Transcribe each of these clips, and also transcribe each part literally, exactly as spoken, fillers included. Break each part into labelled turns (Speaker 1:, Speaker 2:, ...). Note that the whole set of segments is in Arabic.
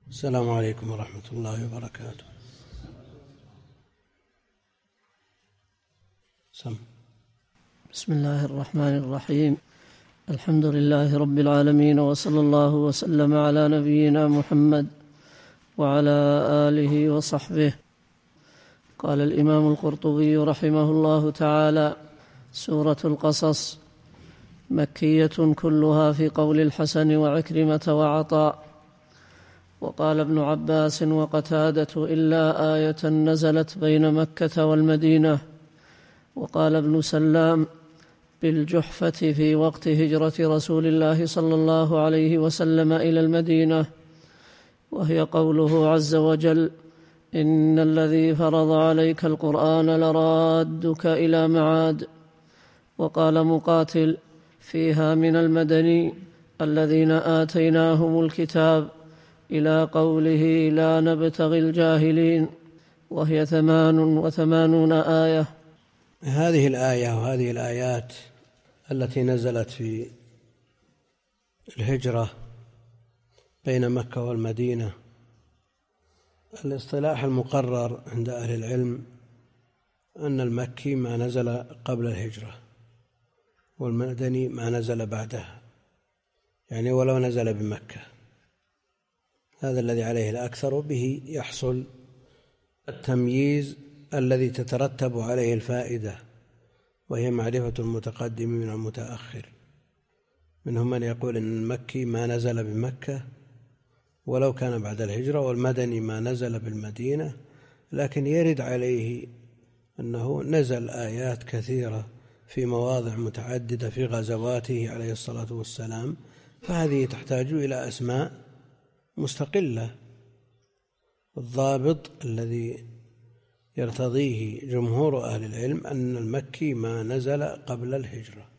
Speaker 1: السلام عليكم ورحمة الله وبركاته. سم.
Speaker 2: بسم الله الرحمن الرحيم. الحمد لله رب العالمين، وصلى الله وسلم على نبينا محمد وعلى آله وصحبه. قال الإمام القرطبي رحمه الله تعالى: سورة القصص مكية كلها في قول الحسن وعكرمة وعطاء. وقال ابن عباس وقتادة: إلا آية نزلت بين مكة والمدينة. وقال ابن سلام: بالجحفة في وقت هجرة رسول الله صلى الله عليه وسلم إلى المدينة، وهي قوله عز وجل: إن الذي فرض عليك القرآن لرادك إلى معاد. وقال مقاتل: فيها من المدني الذين آتيناهم الكتاب إلى قوله لا نبتغي الجاهلين، وهي ثمان وثمانون آية.
Speaker 1: هذه الآية وهذه الآيات التي نزلت في الهجرة بين مكة والمدينة، الاصطلاح المقرر عند أهل العلم أن المكي ما نزل قبل الهجرة، والمدني ما نزل بعدها، يعني ولو نزل بمكة. هذا الذي عليه الأكثر، وبه يحصل التمييز الذي تترتب عليه الفائدة، وهي معرفة المتقدم من المتأخر. منهم من يقول إن المكي ما نزل بمكة ولو كان بعد الهجرة، والمدني ما نزل بالمدينة، لكن يرد عليه أنه نزل آيات كثيرة في مواضع متعددة في غزواته عليه الصلاة والسلام، فهذه تحتاج إلى أسماء مستقلة. الضابط الذي يرتضيه جمهور أهل العلم أن المكي ما نزل قبل الهجرة،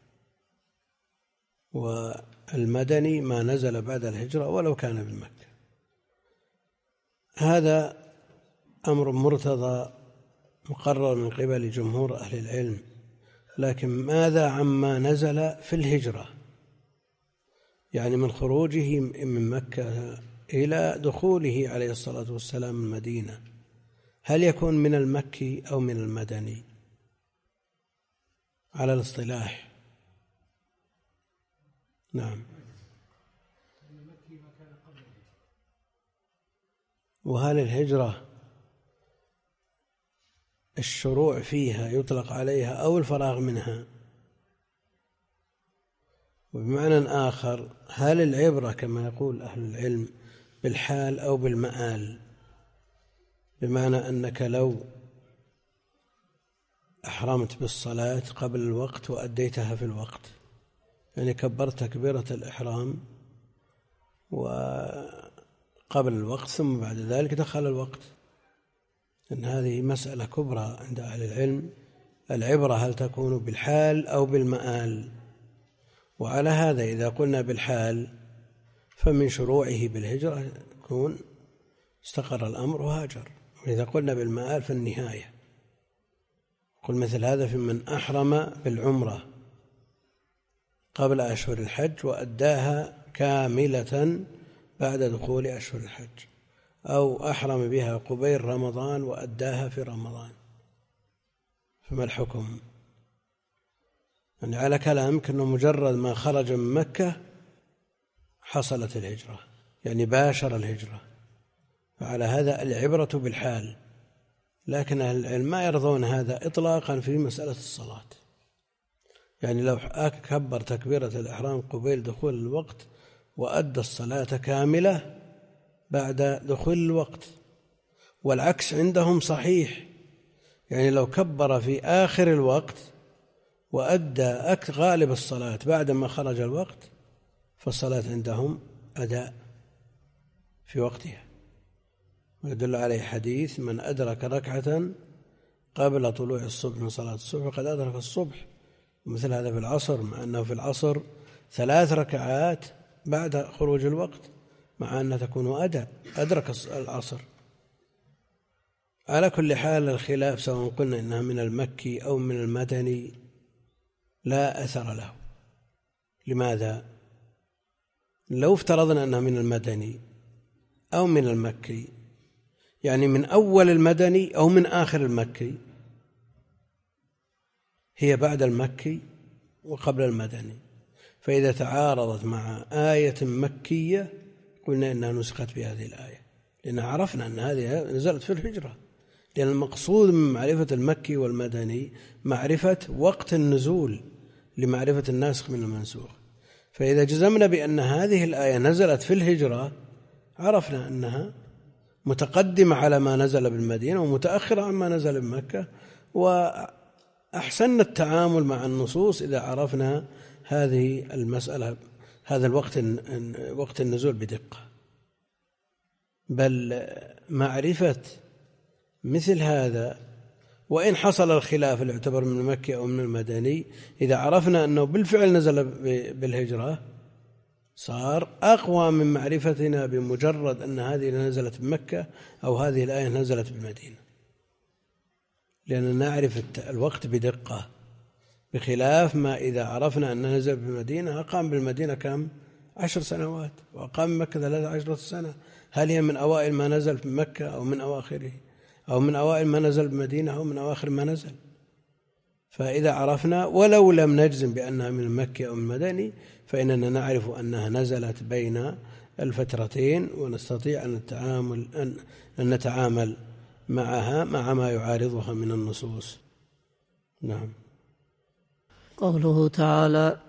Speaker 1: والمدني ما نزل بعد الهجرة ولو كان بالمكة. هذا أمر مرتضى مقرر من قبل جمهور أهل العلم. لكن ماذا عما نزل في الهجرة، يعني من خروجه من مكة إلى دخوله عليه الصلاة والسلام المدينة، هل يكون من المكي أو من المدني على الاصطلاح؟ نعم. وهل الهجرة الشروع فيها يطلق عليها أو الفراغ منها؟ وبمعنى آخر، هل العبرة كما يقول أهل العلم بالحال أو بالمآل؟ بمعنى أنك لو أحرمت بالصلاة قبل الوقت وأديتها في الوقت، يعني كبرت تكبيرة الإحرام وقبل الوقت ثم بعد ذلك دخل الوقت، إن هذه مسألة كبرى عند أهل العلم. العبرة هل تكون بالحال أو بالمآل؟ وعلى هذا إذا قلنا بالحال فمن شروعه بالهجرة يكون استقر الأمر وهاجر، وإذا قلنا بالمآل فالنهاية. قل مثل هذا في من أحرم بالعمرة قبل أشهر الحج وأداها كاملة بعد دخول أشهر الحج، أو أحرم بها قبيل رمضان وأداها في رمضان، فما الحكم؟ يعني على كلامك أنه مجرد ما خرج من مكة حصلت الهجرة، يعني باشر الهجرة، فعلى هذا العبرة بالحال. لكن أهل العلم ما يرضون هذا إطلاقا في مسألة الصلاة، يعني لو كبر تكبيرة الإحرام قبيل دخول الوقت وأدى الصلاة كاملة بعد دخول الوقت، والعكس عندهم صحيح، يعني لو كبر في آخر الوقت وأدى غالب الصلاة بعدما خرج الوقت فالصلاة عندهم أداء في وقتها. ويدل عليه حديث: من أدرك ركعة قبل طلوع الصبح من صلاة الصبح فقد أدرك الصبح. مثل هذا في العصر، مع أنه في العصر ثلاث ركعات بعد خروج الوقت، مع أنها تكون أداء أدرك العصر. على كل حال الخلاف سواء قلنا إنها من المكي أو من المدني لا أثر له. لماذا؟ لو افترضنا أنها من المدني أو من المكي، يعني من أول المدني أو من آخر المكي، هي بعد المكي وقبل المدني. فإذا تعارضت مع آية مكية قلنا إنها نسخت بهذه الآية، لأن عرفنا أن هذه نزلت في الهجرة، لأن المقصود من معرفة المكي والمدني معرفة وقت النزول لمعرفة الناسخ من المنسوخ. فإذا جزمنا بأن هذه الآية نزلت في الهجرة عرفنا أنها متقدمة على ما نزل بالمدينة ومتأخرة عما نزل بمكة، وأحسن التعامل مع النصوص إذا عرفنا هذه المسألة، هذا الوقت وقت النزول بدقة. بل معرفة مثل هذا وإن حصل الخلاف اللي يعتبر من المكي أو من المدني، إذا عرفنا أنه بالفعل نزل بالهجرة صار أقوى من معرفتنا بمجرد أن هذه نزلت بمكة أو هذه الآية نزلت بالمدينة، لأننا نعرف الوقت بدقة، بخلاف ما إذا عرفنا أن نزل بالمدينة أقام بالمدينة كم عشر سنوات وأقام بمكة ثلاثة عشرة سنة، هل هي من أوائل ما نزل بمكة أو من أواخره، أو من أوائل ما نزل بمدينة أو من أواخر ما نزل؟ فإذا عرفنا ولو لم نجزم بأنها من المكي أو من المدني فإننا نعرف أنها نزلت بين الفترتين، ونستطيع أن نتعامل أن, أن نتعامل معها مع ما يعارضها من النصوص. نعم.
Speaker 2: قوله تعالى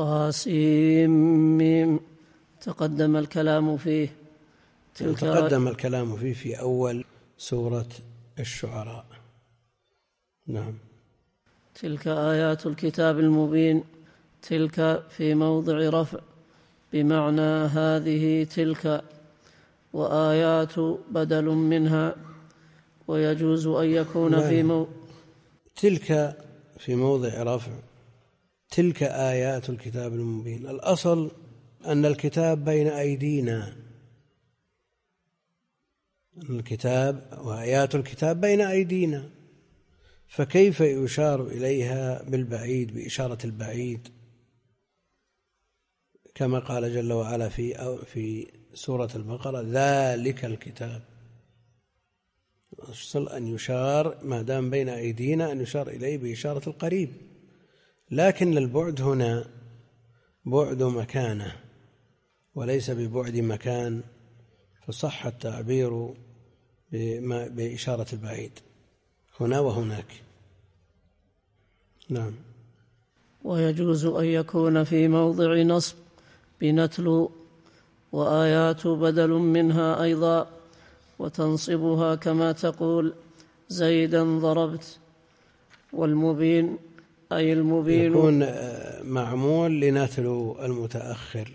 Speaker 2: طاسيم تقدم الكلام فيه
Speaker 1: تلك تقدم الكلام فيه في أول سورة الشعراء. نعم.
Speaker 2: تلك آيات الكتاب المبين، تلك في موضع رفع بمعنى هذه تلك، وآيات بدل منها، ويجوز أن يكون في مو...
Speaker 1: تلك في موضع رفع، تلك آيات الكتاب المبين. الأصل أن الكتاب بين أيدينا، الكتاب وآيات الكتاب بين أيدينا، فكيف يشار إليها بالبعيد بإشارة البعيد كما قال جل وعلا في أو في سورة البقرة ذلك الكتاب؟ الأصل أن يشار ما دام بين أيدينا أن يشار إليه بإشارة القريب، لكن البعد هنا بعد مكانه وليس ببعد مكان، فصح التعبير بإشارة البعيد هنا وهناك. نعم.
Speaker 2: ويجوز أن يكون في موضع نصب بنتلو، وآيات بدل منها أيضا، وتنصبها كما تقول زيدا ضربت. والمبين أي المبين
Speaker 1: يكون معمول لنتلو المتأخر،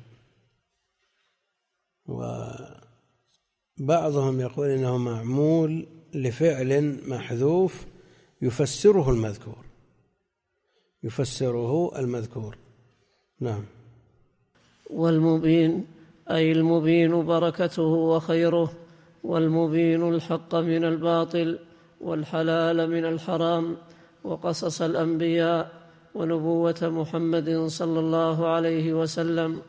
Speaker 1: وبعضهم يقول إنه معمول لفعل محذوف يفسره المذكور يفسره المذكور. نعم.
Speaker 2: والمبين أي المبين بركته وخيره، والمبين الحق من الباطل والحلال من الحرام، وقصص الأنبياء ونبوة محمد صلى الله عليه وسلم.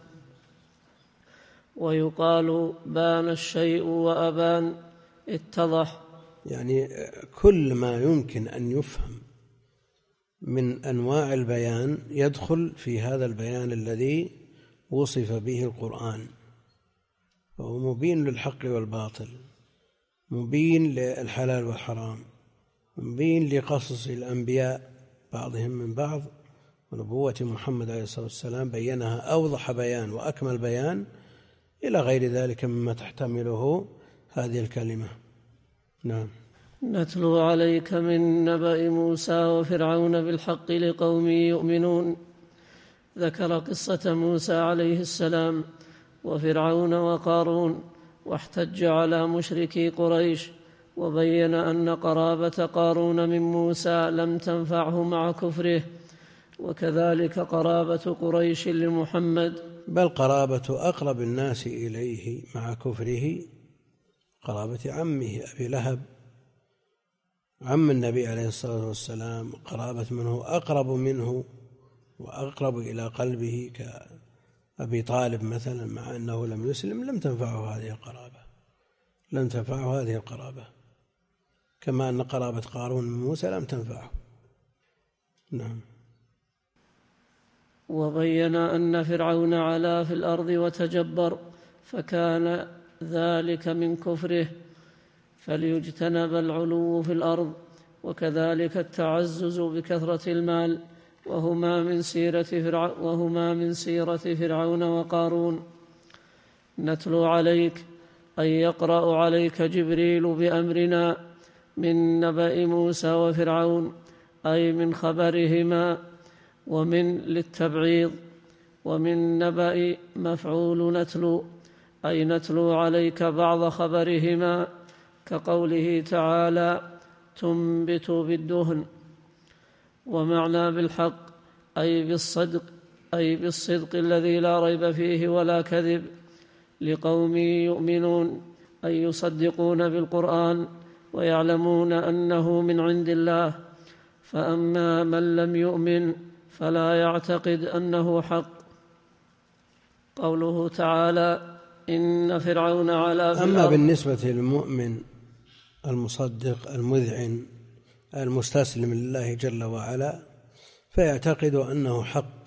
Speaker 2: ويقال بان الشيء وأبان، اتضح،
Speaker 1: يعني كل ما يمكن أن يفهم من أنواع البيان يدخل في هذا البيان الذي وصف به القرآن، فهو مبين للحق والباطل، مبين للحلال والحرام، مبين لقصص الأنبياء بعضهم من بعض، ونبوة محمد عليه الصلاة والسلام بينها أوضح بيان وأكمل بيان، إلى غير ذلك مما تحتمله هذه الكلمة. نعم.
Speaker 2: نتلو عليك من نبأ موسى وفرعون بالحق لقوم يؤمنون. ذكر قصة موسى عليه السلام وفرعون وقارون، واحتج على مشركي قريش، وبين أن قرابة قارون من موسى لم تنفعه مع كفره، وكذلك قرابة قريش لمحمد،
Speaker 1: بل قرابة أقرب الناس إليه مع كفره قرابة عمه أبي لهب، عم النبي عليه الصلاة والسلام، قرابة منه أقرب منه وأقرب إلى قلبه كأبي طالب مثلا، مع أنه لم يسلم لم تنفعه هذه القرابة. لم تنفعه هذه القرابة، كما أن قرابة قارون من موسى لم تنفعه. نعم.
Speaker 2: وبين أن فرعون علا في الأرض وتجبر، فكان ذلك من كفره، فليجتنب العلو في الأرض، وكذلك التعزز بكثرة المال، وهما من سيرة فرعون, وهما من سيرة فرعون وقارون. نتلو عليك أي يقرأ عليك جبريل بأمرنا من نبأ موسى وفرعون، أي من خبرهما، ومن للتبعيض، ومن نبأ مفعول نتلو، أي نتلو عليك بعض خبرهما، كقوله تعالى تنبت بالدهن. ومعنى بالحق أي بالصدق، أي بالصدق الذي لا ريب فيه ولا كذب، لقوم يؤمنون أي يصدقون بالقرآن ويعلمون أنه من عند الله. فأما من لم يؤمن فلا يعتقد أنه حق. قوله تعالى إن فرعون علا في الأرض.
Speaker 1: أما بالنسبة للمؤمن المصدق المذعن المستسلم لله جل وعلا فيعتقد أنه حق،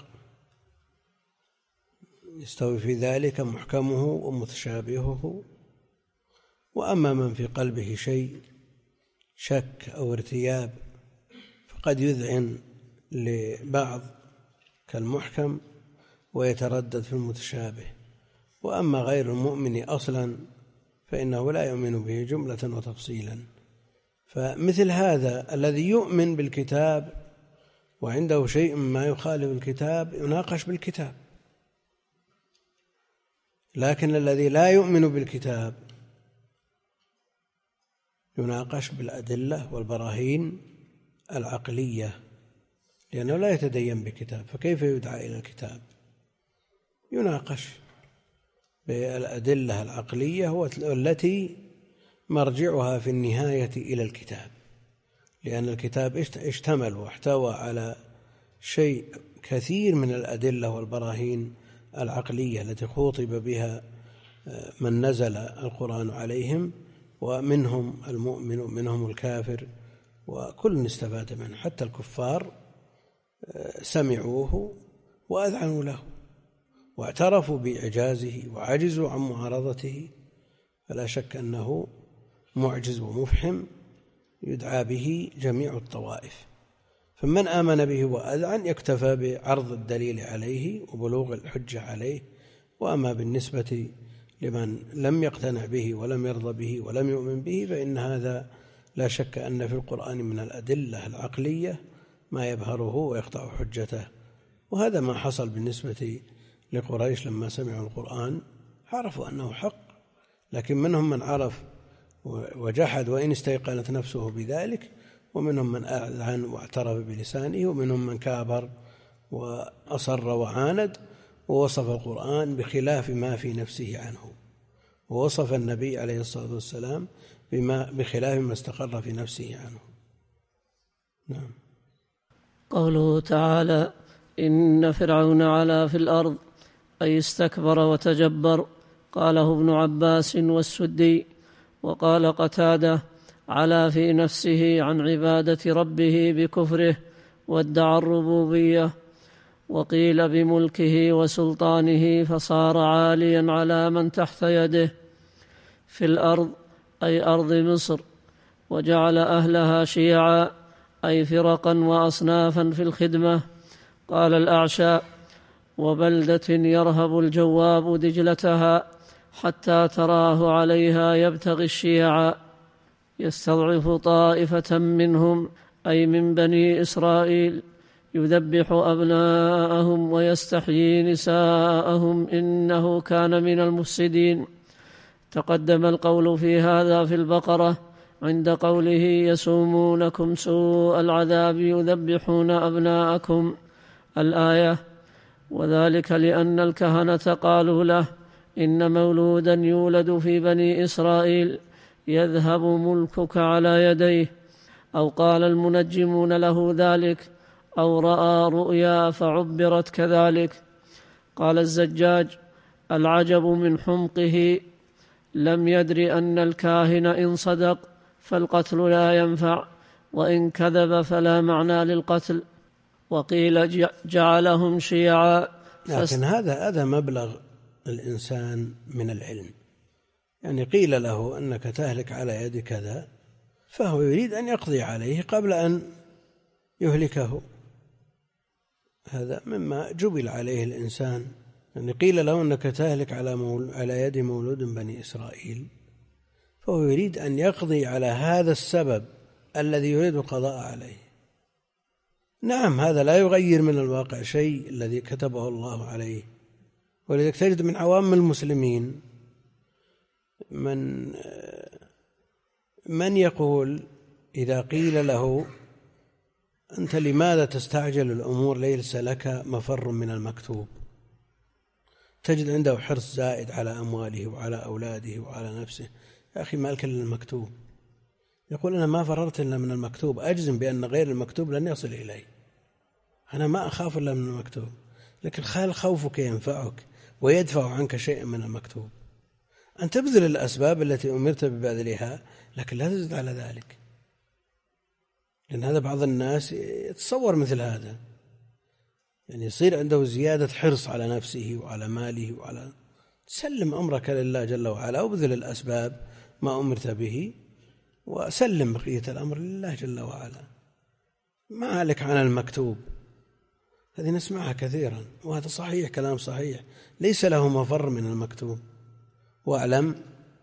Speaker 1: يستوي في ذلك محكمه ومتشابهه. وأما من في قلبه شيء شك أو ارتياب فقد يذعن لبعض كالمحكم ويتردد في المتشابه. وأما غير المؤمن أصلا فإنه لا يؤمن به جملة وتفصيلا. فمثل هذا الذي يؤمن بالكتاب وعنده شيء ما يخالف الكتاب يناقش بالكتاب، لكن الذي لا يؤمن بالكتاب يناقش بالأدلة والبراهين العقلية، لأنه لا يتدين بكتاب، فكيف يدعى إلى الكتاب؟ يناقش بالأدلة العقلية والتي مرجعها في النهاية إلى الكتاب، لأن الكتاب اشتمل واحتوى على شيء كثير من الأدلة والبراهين العقلية التي خوطب بها من نزل القرآن عليهم، ومنهم المؤمن ومنهم الكافر، وكل استفاد منه، حتى الكفار سمعوه وأذعنوا له واعترفوا بإعجازه وعجزوا عن معارضته، فلا شك أنه معجز ومفحم يدعى به جميع الطوائف. فمن آمن به وأذعن يكتفى بعرض الدليل عليه وبلوغ الحجة عليه. وأما بالنسبة لمن لم يقتنع به ولم يرضى به ولم يؤمن به فإن هذا لا شك أن في القرآن من الأدلة العقلية ما يبهره ويقطع حجته. وهذا ما حصل بالنسبة لقريش لما سمعوا القرآن عرفوا أنه حق، لكن منهم من عرف وجحد وإن استيقنت نفسه بذلك، ومنهم من أذعن واعترف بلسانه، ومنهم من كابر وأصر وعاند ووصف القرآن بخلاف ما في نفسه عنه، ووصف النبي عليه الصلاة والسلام بما بخلاف ما استقر في نفسه عنه. نعم.
Speaker 2: قوله تعالى إن فرعون علا في الأرض أي استكبر وتجبر، قاله ابن عباس والسدي. وقال قتادة علا في نفسه عن عبادة ربه بكفره وادعى الربوبية. وقيل بملكه وسلطانه فصار عاليا على من تحت يده. في الأرض أي أرض مصر، وجعل أهلها شيعا أي فرقا وأصنافا في الخدمة. قال الأعشى وبلدة يرهب الجواب دجلتها حتى تراه عليها يبتغي الشيعا، يستضعف طائفة منهم أي من بني إسرائيل، يذبح أبناءهم ويستحيي نساءهم إنه كان من المفسدين. تقدم القول في هذا في البقرة عند قوله يسومونكم سوء العذاب يذبحون أبناءكم الآية. وذلك لأن الكهنة قالوا له إن مولودا يولد في بني إسرائيل يذهب ملكك على يديه، أو قال المنجمون له ذلك، أو رأى رؤيا فعبرت كذلك. قال الزجاج العجب من حمقه لم يدر أن الكاهن إن صدق فالقتل لا ينفع، وإن كذب فلا معنى للقتل. وقيل جعلهم شيعا.
Speaker 1: لكن هذا هذا مبلغ الإنسان من العلم، يعني قيل له أنك تهلك على يد كذا، فهو يريد أن يقضي عليه قبل أن يهلكه. هذا مما جبل عليه الإنسان، يعني قيل له أنك تهلك على, مول على يد مولود بني إسرائيل، فهو يريد أن يقضي على هذا السبب الذي يريد القضاء عليه. نعم، هذا لا يغير من الواقع شيء الذي كتبه الله عليه. ولذلك تجد من عوام المسلمين من من يقول إذا قيل له أنت لماذا تستعجل الأمور، ليس لك مفر من المكتوب، تجد عنده حرص زائد على أمواله وعلى أولاده وعلى نفسه. يا أخي مالك إلا المكتوب. يقول أنا ما فررت إلا من المكتوب، أجزم بأن غير المكتوب لن يصل إلي، أنا ما أخاف إلا من المكتوب. لكن خال خوفك ينفعك ويدفع عنك شيئا من المكتوب، أن تبذل الأسباب التي أمرت ببذلها، لكن لا تزد على ذلك. لأن هذا بعض الناس يتصور مثل هذا، يعني يصير عنده زيادة حرص على نفسه وعلى ماله وعلى. سلم أمرك لله جل وعلا وبذل الأسباب ما أمرت به، وسلم بقية الأمر لله جل وعلا، ما عليك عن المكتوب. هذه نسمعها كثيرا، وهذا صحيح، كلام صحيح، ليس له مفر من المكتوب. واعلم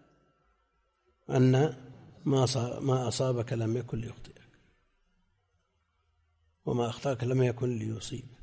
Speaker 1: أن ما أصابك لم يكن ليخطئك، وما أخطأك لم يكن ليصيبك.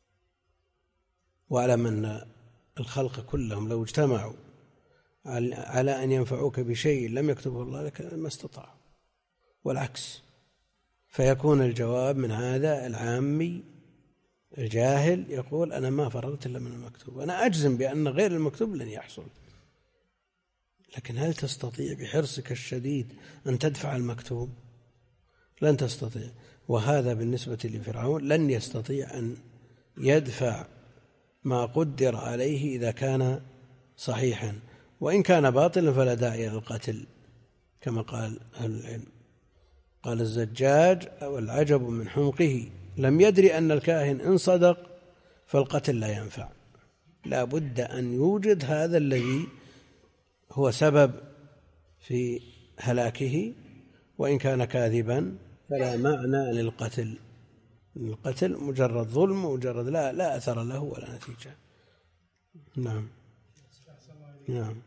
Speaker 1: واعلم أن الخلق كلهم لو اجتمعوا على أن ينفعوك بشيء لم يكتبه الله لك ما استطاعوا، والعكس. فيكون الجواب من هذا العامي الجاهل يقول أنا ما فررت إلا من المكتوب، أنا أجزم بأن غير المكتوب لن يحصل. لكن هل تستطيع بحرصك الشديد أن تدفع المكتوب؟ لن تستطيع. وهذا بالنسبة لفرعون لن يستطيع أن يدفع ما قدر عليه إذا كان صحيحا، وإن كان باطلا فلا داعي للقتل كما قال أهل العلم. قال الزجاج والعجب من حمقه لم يدري أن الكاهن إن صدق فالقتل لا ينفع. لا بد أن يوجد هذا الذي هو سبب في هلاكه، وإن كان كاذبا فلا معنى للقتل. القتل مجرد ظلم، مجرد لا لا أثر له ولا نتيجة. نعم نعم.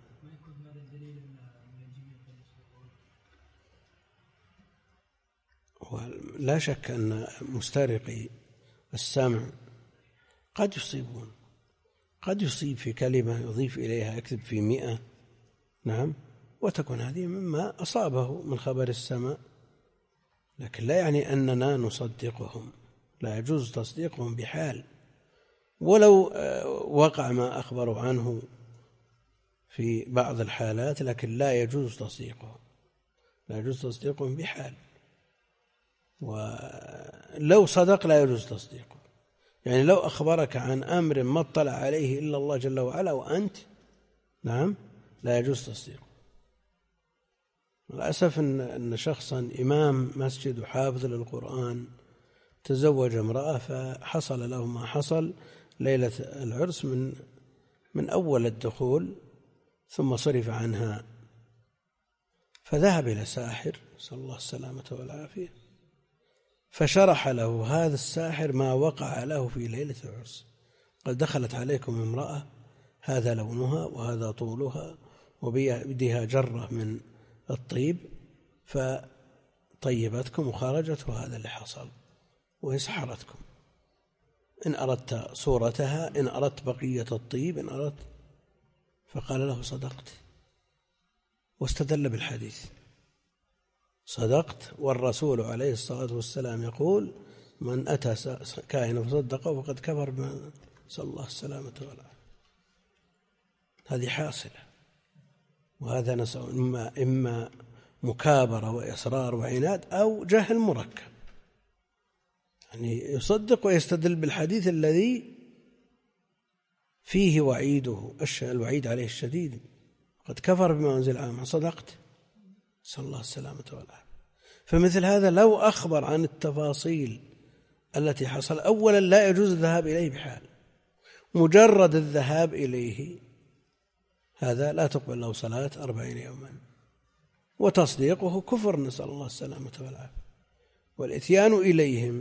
Speaker 1: لا شك أن مسترقي السمع قد يصيبون، قد يصيب في كلمة يضيف إليها يكتب في مئة، نعم، وتكون هذه مما أصابه من خبر السماء، لكن لا يعني أننا نصدقهم، لا يجوز تصديقهم بحال، ولو وقع ما أخبروا عنه في بعض الحالات، لكن لا يجوز تصديقهم، لا يجوز تصديقهم بحال. ولو صدق لا يجوز تصديقه، يعني لو أخبرك عن أمر ما اطلع عليه إلا الله جل وعلا وأنت، نعم، لا يجوز تصديقه. للأسف أن شخصا إمام مسجد وحافظ للقرآن تزوج امرأة، فحصل له ما حصل ليلة العرس من من أول الدخول، ثم صرف عنها، فذهب إلى ساحر نسأل الله السلامة والعافية، فشرح له هذا الساحر ما وقع له في ليلة العرس. قال دخلت عليكم امرأة هذا لونها وهذا طولها وبيدها جرة من الطيب، فطيبتكم وخرجت، وهذا اللي حصل، وهي سحرتكم، إن أردت صورتها، إن أردت بقية الطيب، إن أردت. فقال له صدقت، واستدل بالحديث، صدقت، والرسول عليه الصلاة والسلام يقول من أتى كاهنا فصدقه فقد كفر بما، نسأل الله السلامة والعافية. هذه حاصلة، وهذا نسأل إما, إما مكابرة وإصرار وعناد أو جهل مركب، يعني يصدق ويستدل بالحديث الذي فيه وعيده، الوعيد عليه الشديد. قد كفر بما أنزل عاما صدقت، نسأل الله السلامة والعافية. فمثل هذا لو أخبر عن التفاصيل التي حصل، أولا لا يجوز الذهاب إليه بحال، مجرد الذهاب إليه هذا لا تقبل له صلاة أربعين يوما، وتصديقه كفر، نسأل الله السلامة والعافية. والإتيان إليهم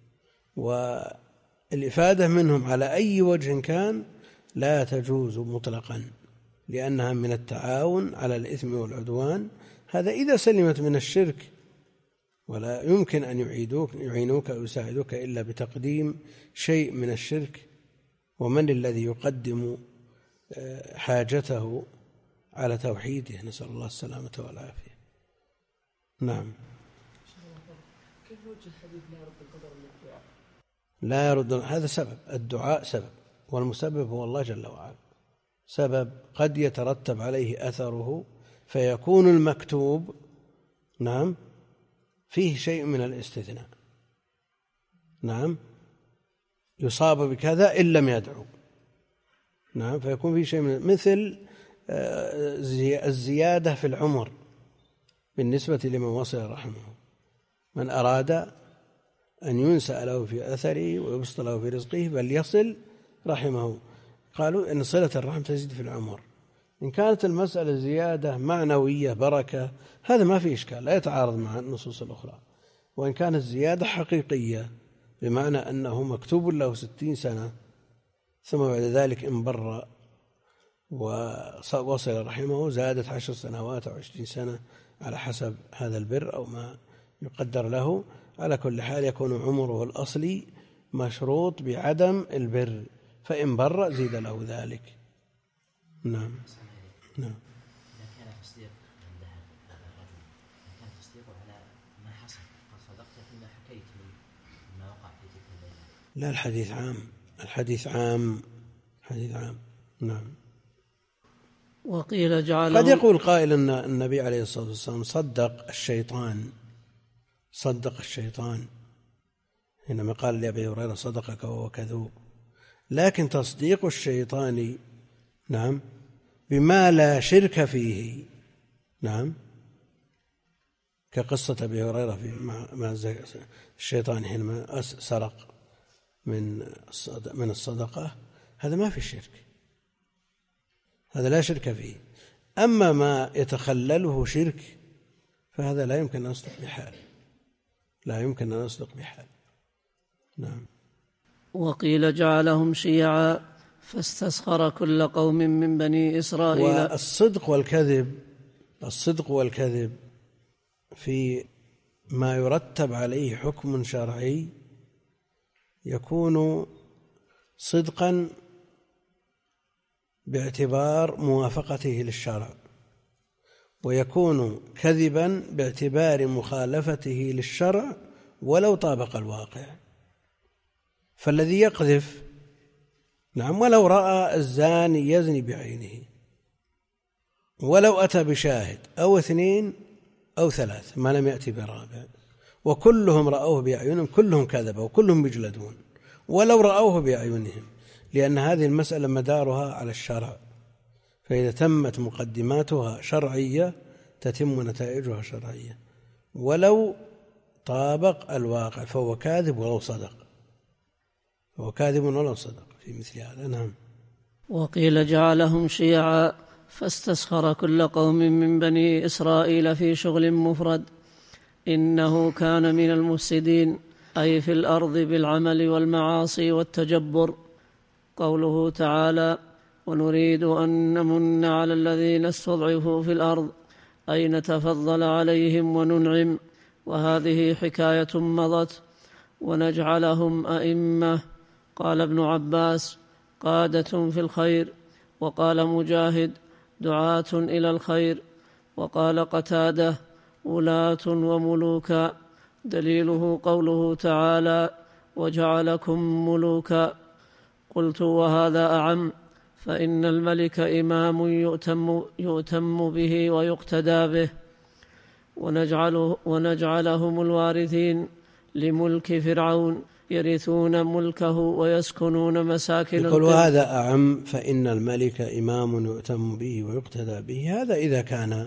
Speaker 1: والإفادة منهم على أي وجه كان لا تجوز مطلقا، لأنها من التعاون على الإثم والعدوان، هذا إذا سلمت من الشرك، ولا يمكن أن يعيدوك يعينوك أو يساعدوك إلا بتقديم شيء من الشرك. ومن الذي يقدم حاجته على توحيده؟ نسأل الله السلامة والعافية. نعم.
Speaker 3: كيف وجه حديث لا يرد القدر من الدعاء؟
Speaker 1: لا يرد، هذا سبب، الدعاء سبب، والمسبب هو الله جل وعلا. سبب قد يترتب عليه أثره فيكون المكتوب نعم فيه شيء من الاستثناء، نعم يصاب بكذا إن لم يدعو، نعم فيكون فيه شيء من مثل الزيادة في العمر بالنسبة لمن وصل رحمه. من أراد أن ينسأ له في أثره ويبسط له في رزقه فليصل رحمه. قالوا إن صلة الرحم تزيد في العمر. إن كانت المسألة زيادة معنوية بركة هذا ما في إشكال، لا يتعارض مع النصوص الأخرى. وإن كانت زيادة حقيقية بمعنى أنه مكتوب له ستين سنة ثم بعد ذلك إن بر ووصل رحمه زادت عشر سنوات أو عشرين سنة على حسب هذا البر أو ما يقدر له، على كل حال يكون عمره الأصلي مشروط بعدم البر، فإن بر زيد له ذلك. نعم. نعم.
Speaker 4: إذا كان تصديق من ذهب هذا الرجل، كان تصديقه على ما حصل، قد صدقت فيما حكيت مما وقع في تلك الليلة.
Speaker 1: لا، الحديث عام، الحديث عام، حديث عام. نعم.
Speaker 2: وقيل جعله،
Speaker 1: قد يقول قائل أن النبي عليه الصلاة والسلام صدق الشيطان، صدق الشيطان حينما قال لأبي هريرة صدقك وهو كذوب، لكن تصديق الشيطان نعم بما لا شرك فيه، نعم كقصة أبي هريرة في مع الشيطان حينما سرق من من الصدقة، هذا ما في شرك، هذا لا شرك فيه. أما ما يتخلله شرك فهذا لا يمكن أن يصدق بحال، لا يمكن أن يصدق بحال. نعم.
Speaker 2: وقيل جعلهم شيعا فاستسخر كل قوم من بني إسرائيل.
Speaker 1: والصدق والكذب، الصدق والكذب في ما يرتب عليه حكم شرعي يكون صدقا باعتبار موافقته للشرع، ويكون كذبا باعتبار مخالفته للشرع ولو طابق الواقع. فالذي يقذف نعم ولو رأى الزاني يزني بعينه، ولو أتى بشاهد أو اثنين أو ثلاث ما لم يأتي برابع، وكلهم رأوه بأعينهم، كلهم كذبوا وكلهم يجلدون ولو رأوه بأعينهم، لأن هذه المسألة مدارها على الشرع، فإذا تمت مقدماتها شرعية تتم نتائجها شرعية، ولو طابق الواقع فهو كاذب ولو صدق، فهو كاذب ولو صدق في مثل هذا. نعم.
Speaker 2: وقيل جعلهم شيعا فاستسخر كل قوم من بني إسرائيل في شغل مفرد، إنه كان من المفسدين، أي في الأرض بالعمل والمعاصي والتجبر. قوله تعالى: ونريد أن نمن على الذين استضعفوا في الأرض، أي نتفضل عليهم وننعم، وهذه حكاية مضت. ونجعلهم أئمة، قال ابن عباس: قادة في الخير. وقال مجاهد: دعاة إلى الخير. وقال قتادة: ولاة وملوكا. دليله قوله تعالى: وجعلكم ملوكا. قلت: وهذا أعم، فإن الملك إمام يؤتم, يؤتم به ويقتدى به. ونجعله ونجعلهم الوارثين لملك فرعون، يرثون ملكه ويسكنون مساكن
Speaker 1: يقول وهذا أعم، فإن الملك إمام يؤتم به ويقتدى به. هذا إذا كان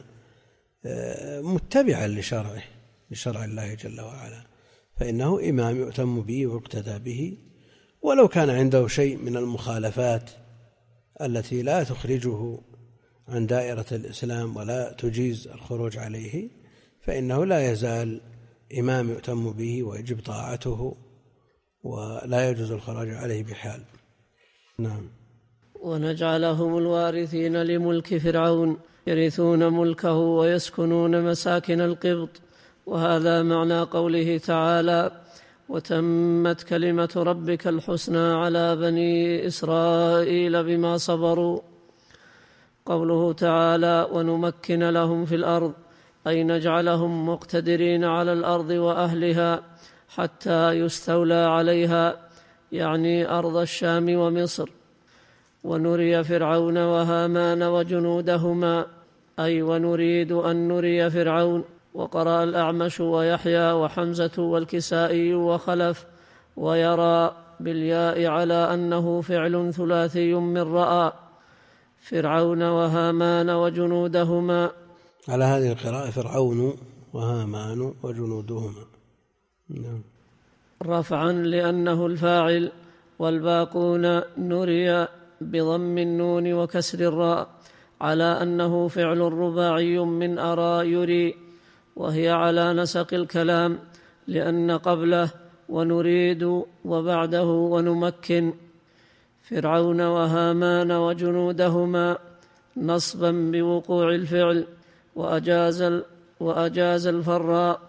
Speaker 1: متبعا لشرعه لشرع الله جل وعلا، فإنه إمام يؤتم به ويقتدى به، ولو كان عنده شيء من المخالفات التي لا تخرجه عن دائرة الإسلام ولا تجيز الخروج عليه، فإنه لا يزال إمام يؤتم به ويجب طاعته ولا يجوز الخروج عليه بحال. نعم.
Speaker 2: ونجعلهم الوارثين لملك فرعون يرثون ملكه ويسكنون مساكن القبط. وهذا معنى قوله تعالى: وتمت كلمة ربك الحسنى على بني إسرائيل بما صبروا. قوله تعالى: ونمكن لهم في الأرض، أي نجعلهم مقتدرين على الأرض وأهلها حتى يستولى عليها، يعني أرض الشام ومصر. ونري فرعون وهامان وجنودهما، أي ونريد أن نري فرعون. وقرأ الأعمش ويحيى وحمزة والكسائي وخلف، ويرى بالياء على أنه فعل ثلاثي من رأى، فرعون وهامان وجنودهما.
Speaker 1: على هذه القراءة فرعون وهامان وجنودهما. نعم.
Speaker 2: رفعا لأنه الفاعل، والباقون نري بضم النون وكسر الراء، على أنه فعل رباعي من أرى يري، وهي على نسق الكلام، لأن قبله ونريد وبعده ونمكن. فرعون وهامان وجنودهما نصبا بوقوع الفعل، وأجاز, وأجاز الفراء.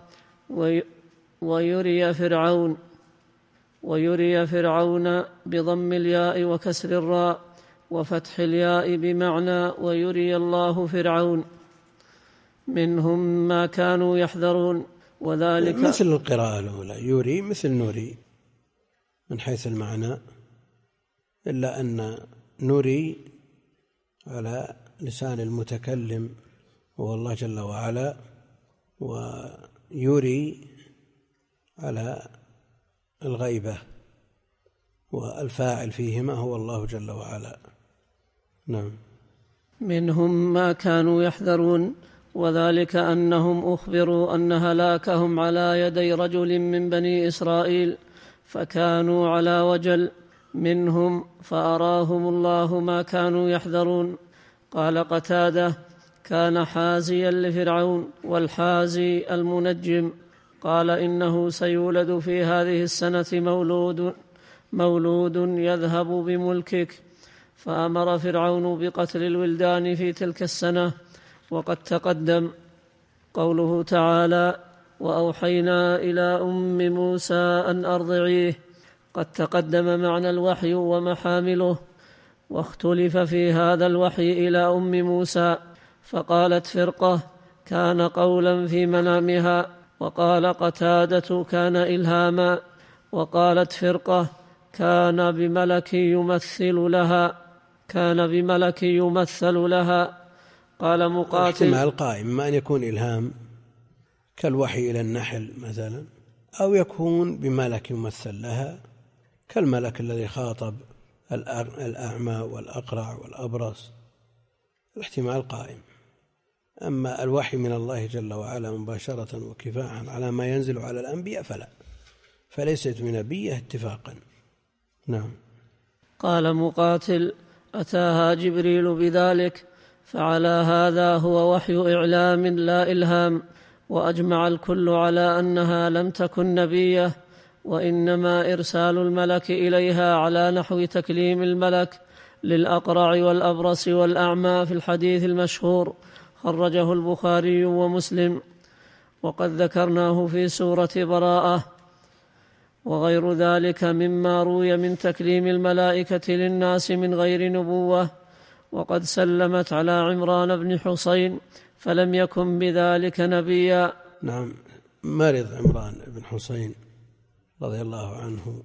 Speaker 2: ويري فرعون ويري فرعون بضم الياء وكسر الراء وفتح الياء بمعنى ويري الله فرعون. منهم ما كانوا يحذرون، وذلك
Speaker 1: مثل القراءة الأولى يري مثل نري من حيث المعنى، إلا أن نري على لسان المتكلم هو الله جل وعلا، ويري على الغيبة، والفاعل فيهما هو الله جل وعلا. نعم.
Speaker 2: منهم ما كانوا يحذرون، وذلك أنهم أخبروا أن هلاكهم على يدي رجل من بني إسرائيل، فكانوا على وجل منهم فأراهم الله ما كانوا يحذرون. قال قتادة: كان حازيا لفرعون، والحازي المنجم. قال: إنه سيولد في هذه السنة مولود مولود يذهب بملكك. فأمر فرعون بقتل الولدان في تلك السنة، وقد تقدم. قوله تعالى: وأوحينا إلى أم موسى أن أرضعيه، قد تقدم معنى الوحي ومحامله، واختلف في هذا الوحي إلى أم موسى، فقالت فرقة: كان قولا في منامها، وقال قتادة: كان إلهاما، وقالت فرقة: كان بملك يمثل لها كان بملك يمثل لها. قال مقاتل:
Speaker 1: احتمال قائم، ما أن يكون إلهام كالوحي إلى النحل مثلا، أو يكون بملك يمثل لها كالملك الذي خاطب الأعمى والأقرع والأبرص. الاحتمال قائم. أما الوحي من الله جل وعلا مباشرة وكفاحا على ما ينزل على الأنبياء فلا، فليست بنبيه اتفاقا. نعم.
Speaker 2: قال مقاتل: أتاها جبريل بذلك، فعلى هذا هو وحي إعلام لا إلهام. وأجمع الكل على أنها لم تكن نبية، وإنما إرسال الملك إليها على نحو تكليم الملك للأقرع والأبرص والأعمى في الحديث المشهور، خرجه البخاري ومسلم، وقد ذكرناه في سورة براءة. وغير ذلك مما روي من تكليم الملائكة للناس من غير نبوة. وقد سلمت على عمران بن حسين، فلم يكن بذلك نبيا.
Speaker 1: نعم. مرض عمران بن حسين رضي الله عنه،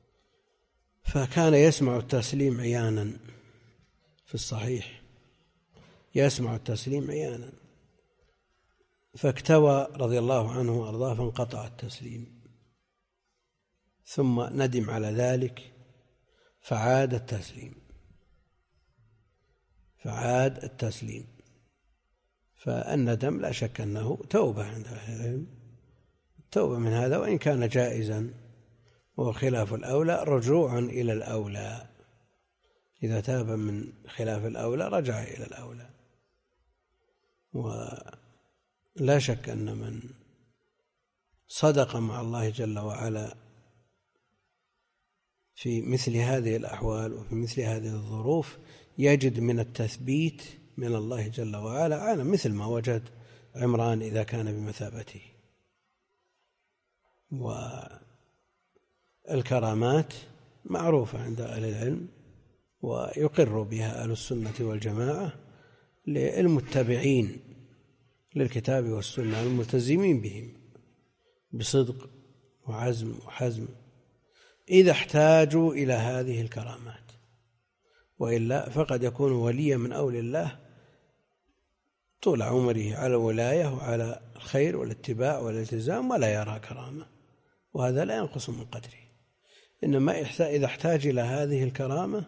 Speaker 1: فكان يسمع التسليم عيانا، في الصحيح يسمع التسليم عيانا، فاكتوى رضي الله عنه وأرضاه فانقطع التسليم. ثم ندم على ذلك فعاد التسليم فعاد التسليم فالندم لا شك أنه توبة عند أهل العلم، التوبة من هذا وإن كان جائزا، وخلاف الأولى رجوع إلى الأولى، إذا تاب من خلاف الأولى رجع إلى الأولى. ولا شك أن من صدق مع الله جل وعلا في مثل هذه الأحوال وفي مثل هذه الظروف يجد من التثبيت من الله جل وعلا على مثل ما وجد عمران إذا كان بمثابته. والكرامات معروفة عند أهل العلم ويقر بها أهل السنة والجماعة للمتبعين للكتاب والسنة الملتزمين بهم بصدق وعزم وحزم إذا احتاجوا إلى هذه الكرامات، وإلا فقد يكون وليا من أولي الله طول عمره على الولاية وعلى الخير والاتباع والالتزام ولا يرى كرامة، وهذا لا ينقص من قدره. إنما إذا احتاج إلى هذه الكرامة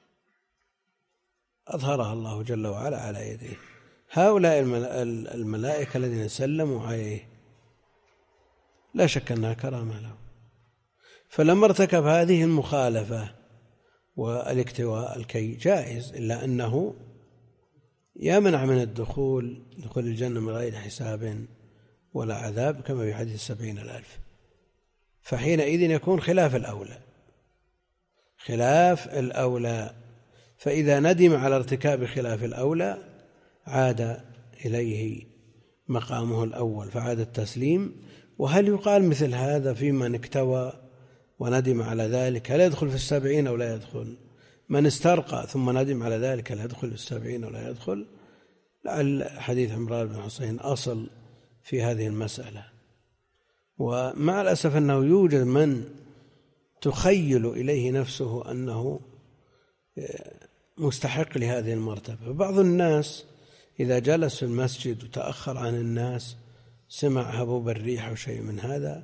Speaker 1: أظهرها الله جل وعلا على يديه. هؤلاء الملائكة الذين سلموا عليه لا شك أنها كرامة له، فلما ارتكب هذه المخالفة والاكتواء الكي جائز، إلا أنه يمنع من الدخول دخول الجنة من غير حساب ولا عذاب كما في حديث السبعين الألف، فحينئذ يكون خلاف الأولى خلاف الأولى فإذا ندم على ارتكاب خلاف الأولى عاد إليه مقامه الأول فعاد التسليم. وهل يقال مثل هذا في من اكتوى وندم على ذلك؟ هل يدخل في السبعين أو لا يدخل؟ من استرقى ثم ندم على ذلك هل يدخل في السبعين أو لا يدخل؟ لعل حديث عمران بن حسين أصل في هذه المسألة. ومع الأسف أنه يوجد من تخيل إليه نفسه أنه مستحق لهذه المرتبة. بعض الناس إذا جلس في المسجد وتأخر عن الناس سمع هبوب الريح أو شيء من هذا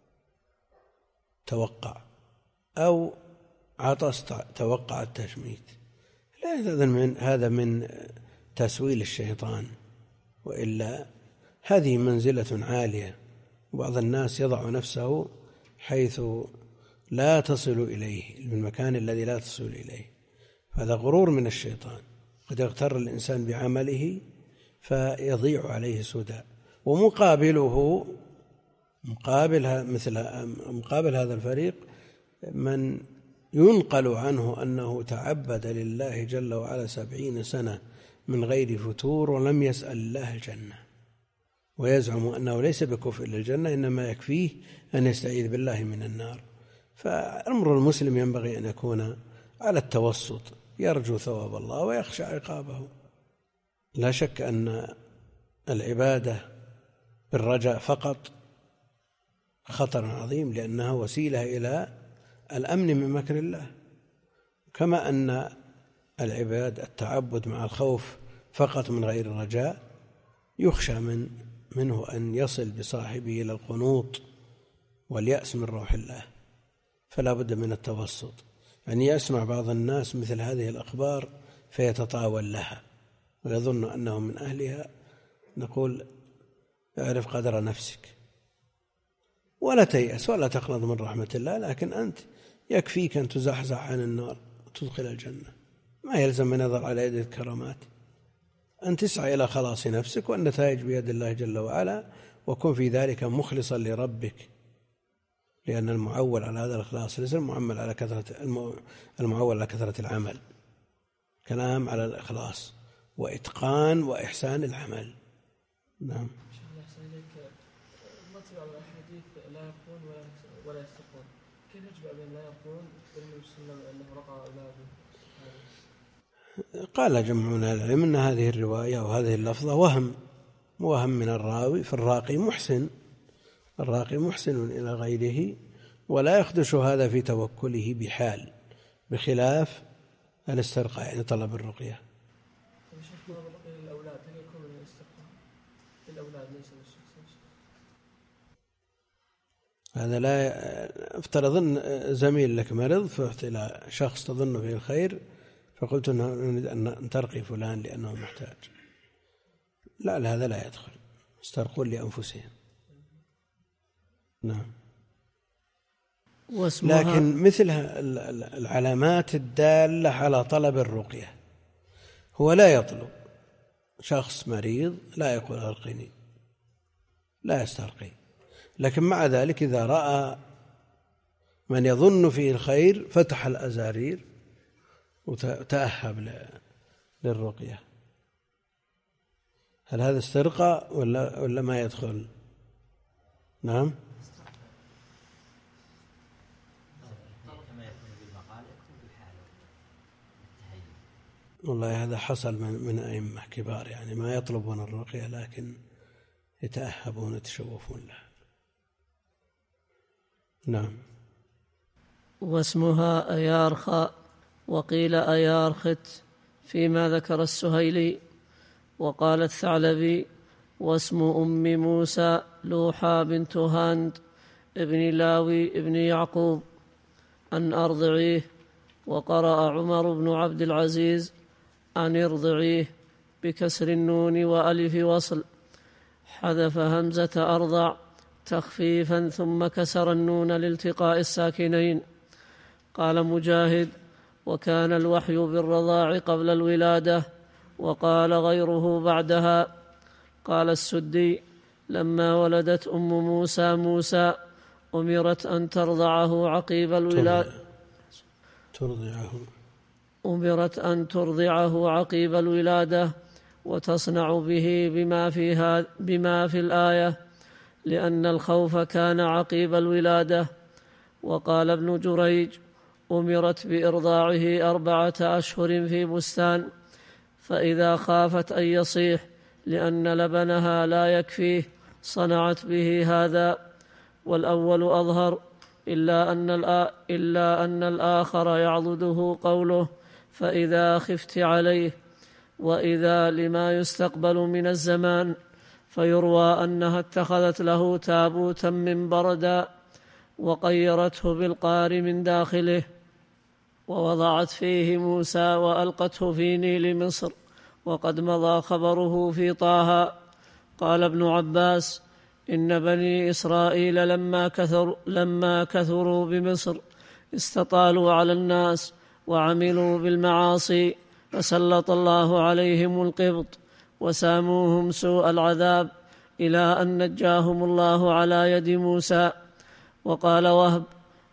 Speaker 1: توقع، أو عطس توقع التشميت، لا من هذا من تسويل الشيطان، وإلا هذه منزلة عالية، وبعض الناس يضع نفسه حيث لا تصل إليه، بالمكان الذي لا تصل إليه، هذا غرور من الشيطان. قد يغتر الإنسان بعمله فيضيع عليه سدى. ومقابله مقابل مثل مقابل هذا الفريق من ينقل عنه أنه تعبد لله جل وعلا سبعين سنة من غير فتور ولم يسأل الله الجنة، ويزعم أنه ليس بكفء للجنة إنما يكفيه أن يستعيذ بالله من النار. فأمر المسلم ينبغي أن يكون على التوسط، يرجو ثواب الله ويخشى عقابه. لا شك أن العبادة بالرجاء فقط خطر عظيم، لأنها وسيلة إلى الأمن من مكر الله، كما أن العباد التعبد مع الخوف فقط من غير الرجاء يخشى من منه أن يصل بصاحبه إلى القنوط واليأس من روح الله. فلا بد من التوسط. يعني يسمع بعض الناس مثل هذه الأخبار فيتطاول لها ويظن أنه من أهلها، نقول اعرف قدر نفسك ولا تيأس ولا تقنط من رحمة الله، لكن أنت يكفيك أن تزحزح عن النار وتدخل الجنة، ما يلزم أن يظهر على يد الكرامات. أن تسعى إلى خلاص نفسك، والنتائج بيد الله جل وعلا، وكن في ذلك مخلصا لربك، لأن المعول على هذا الإخلاص ليس المعمل على كثرة المعول على كثرة العمل، كلام على الإخلاص وإتقان وإحسان العمل. نعم.
Speaker 3: لا يرقون ولا يسترقون، كيف يجمع بين لا يرقون والنبي صلى الله عليه وسلم أنه رقى أولاده؟
Speaker 1: قال جمع من العلم أن هذه الرواية وهذه اللفظة وهم وهم من الراوي، فالراقي محسن الراقي محسن إلى غيره ولا يخدش هذا في توكله بحال، بخلاف الاسترقاء يعني طلب الرقية.
Speaker 3: طلب الرقية للأولاد هل يكون من الاسترقاء للأولاد ليس للشخص؟
Speaker 1: هذا لا افترض أن زميل لك مرض، فرحت إلى شخص تظن فيه الخير فقلت أنه نريد أن ترقي فلان لأنه محتاج، لا لا هذا لا يدخل، يسترقون لأنفسهم. نعم. لكن مثل العلامات الدالة على طلب الرقية، هو لا يطلب، شخص مريض لا يقول أرقني، لا يسترقي، لكن مع ذلك إذا رأى من يظن فيه الخير فتح الأزارير وتأهب للرقية. هل هذا استرقاء ولا ولا ما يدخل؟ نعم. والله هذا حصل من, من أئمة كبار، يعني ما يطلبون الرقية لكن يتأهبون يتشوفون لها. نعم.
Speaker 2: واسمها أيارخا وقيل أيارخت فيما ذكر السهيلي. وقال الثعلبي: واسم أم موسى لوحى بنت هاند ابن لاوي ابن يعقوب أن أرضعيه. وقرأ عمر بن عبد العزيز أن ارضعيه بكسر النون وألف وصل، حذف همزة أرضع تخفيفا ثم كسر النون لالتقاء الساكنين. قال مجاهد: وكان الوحي بالرضاع قبل الولادة، وقال غيره بعدها. قال السدي: لما ولدت أم موسى موسى أمرت أن ترضعه عقيب الولادة
Speaker 1: ترضعه
Speaker 2: أمرت أن ترضعه عقيب الولادة وتصنع به بما في, بما في الآية، لأن الخوف كان عقيب الولادة. وقال ابن جريج: أمرت بإرضاعه أربعة أشهر في بستان، فإذا خافت أن يصيح لأن لبنها لا يكفيه صنعت به هذا. والأول أظهر، إلا أن, إلا أن الآخر يعضده قوله فإذا خفت عليه، وإذا لما يستقبل من الزمان، فيروى أنها اتخذت له تابوتا من بردا وقيرته بالقار من داخله ووضعت فيه موسى وألقته في نيل مصر، وقد مضى خبره في طه. قال ابن عباس: إن بني إسرائيل لما كثروا, لما كثروا بمصر استطالوا على الناس وعملوا بالمعاصي، فسلط الله عليهم القبط وساموهم سوء العذاب إلى أن نجاهم الله على يد موسى. وقال وهب: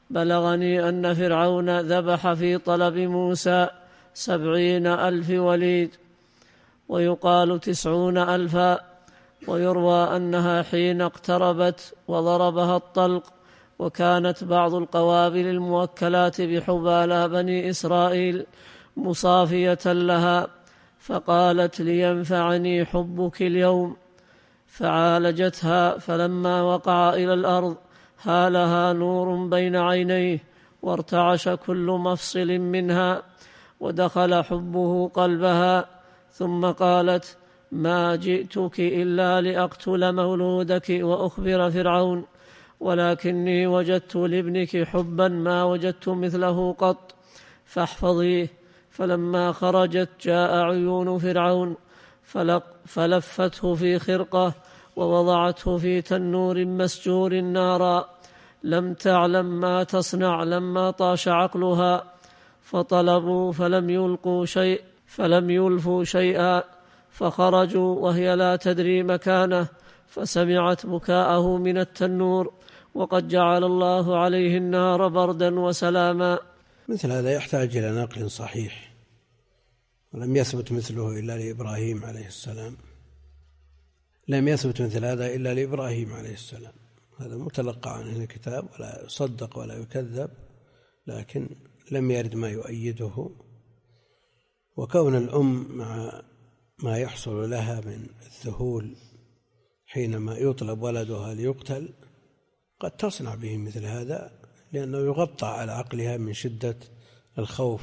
Speaker 2: بلغني أن فرعون ذبح في طلب موسى سبعين ألف وليد، ويقال تسعون ألفا، ويروى أنها حين اقتربت وضربها الطلق، وكانت بعض القوابل الموكلات بحبالى بني إسرائيل مصافية لها، فقالت لينفعني حبك اليوم، فعالجتها، فلما وقع إلى الأرض هالها نور بين عينيه وارتعش كل مفصل منها، ودخل حبه قلبها، ثم قالت: ما جئتك إلا لأقتل مولودك وأخبر فرعون، ولكني وجدت لابنك حبا ما وجدت مثله قط، فاحفظيه. فلما خرجت جاء عيون فرعون فلفته في خرقة ووضعته في تنور مسجور نارا، لم تعلم ما تصنع لما طاش عقلها، فطلبوا فلم يلقوا شيء فلم يلفوا شيئا، فخرجوا وهي لا تدري مكانه، فسمعت بكاءه من التنور، وقد جعل الله عليه النار بردا وسلاما.
Speaker 1: مثل هذا يحتاج إلى نقل صحيح، ولم يثبت مثله إلا لإبراهيم عليه السلام، لم يثبت مثل هذا إلا لإبراهيم عليه السلام، هذا متلقى عنه الكتاب ولا يصدق ولا يكذب، لكن لم يرد ما يؤيده. وكون الأم مع ما يحصل لها من الذهول حينما يطلب ولدها ليقتل قد تصنع به مثل هذا، لأنه يغطى على عقلها من شدة الخوف،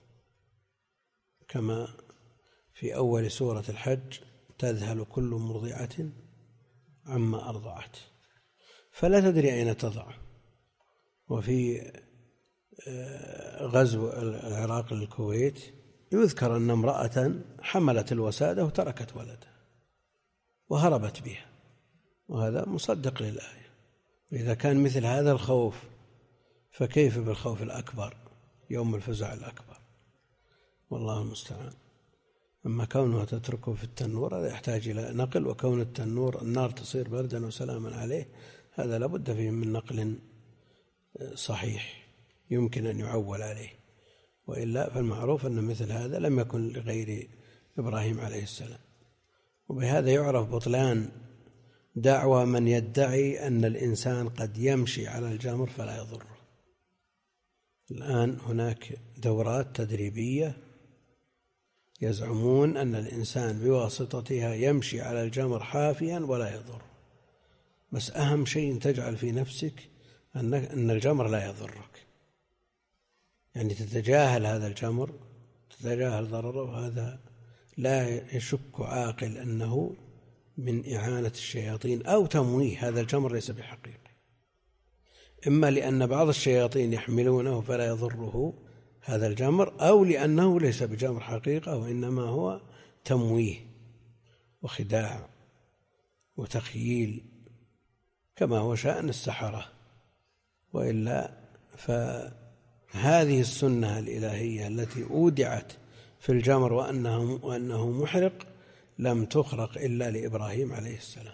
Speaker 1: كما في أول سورة الحج: تذهل كل مرضعة عما أرضعت. فلا تدري أين تضع. وفي غزو العراق للكويت يذكر أن امرأة حملت الوسادة وتركت ولدها وهربت بها، وهذا مصدق للآية. وإذا كان مثل هذا الخوف فكيف بالخوف الأكبر يوم الفزع الأكبر؟ والله المستعان. أما كونها تتركه في التنور هذا يحتاج إلى نقل، وكون التنور النار تصير بردا وسلاما عليه هذا لابد فيه من نقل صحيح يمكن أن يعول عليه، وإلا فالمعروف أن مثل هذا لم يكن لغير إبراهيم عليه السلام. وبهذا يعرف بطلان دعوى من يدعي أن الإنسان قد يمشي على الجمر فلا يضره. الآن هناك دورات تدريبية يزعمون أن الإنسان بواسطتها يمشي على الجمر حافيا ولا يضر، بس أهم شيء تجعل في نفسك أن الجمر لا يضرك، يعني تتجاهل هذا الجمر، تتجاهل ضرره. وهذا لا يشك عاقل أنه من إعانة الشياطين أو تمويه. هذا الجمر ليس بحقيقي، إما لأن بعض الشياطين يحملونه فلا يضره هذا الجمر، أو لأنه ليس بجمر حقيقة وإنما هو تمويه وخداع وتخييل كما هو شأن السحرة. وإلا فهذه السنة الإلهية التي أودعت في الجمر وأنه, وأنه محرق لم تخرق إلا لإبراهيم عليه السلام.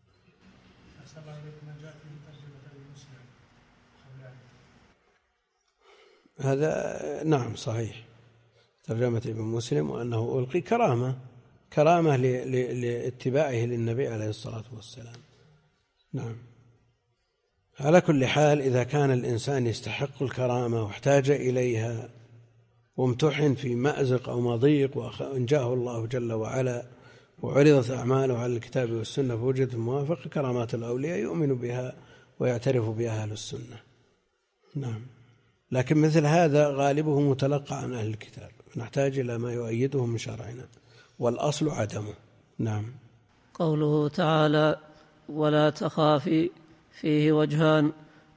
Speaker 1: هذا نعم صحيح، ترجمة ابن مسلم، وأنه ألقي كرامة كرامة لاتباعه للنبي عليه الصلاة والسلام. نعم. على كل حال إذا كان الإنسان يستحق الكرامة واحتاج إليها وامتحن في مأزق أو مضيق وأنجاه الله جل وعلا وعرضت أعماله على الكتاب والسنة فوجد الموافق، كرامات الأولياء يؤمن بها ويعترف بها أهل السنة. نعم. لكن مثل هذا غالبه متلقى عن أهل الكتاب، نحتاج إلى ما يؤيده من شرعنا، والأصل عدمه. نعم.
Speaker 2: قوله تعالى ولا تخافي فيه وجهان،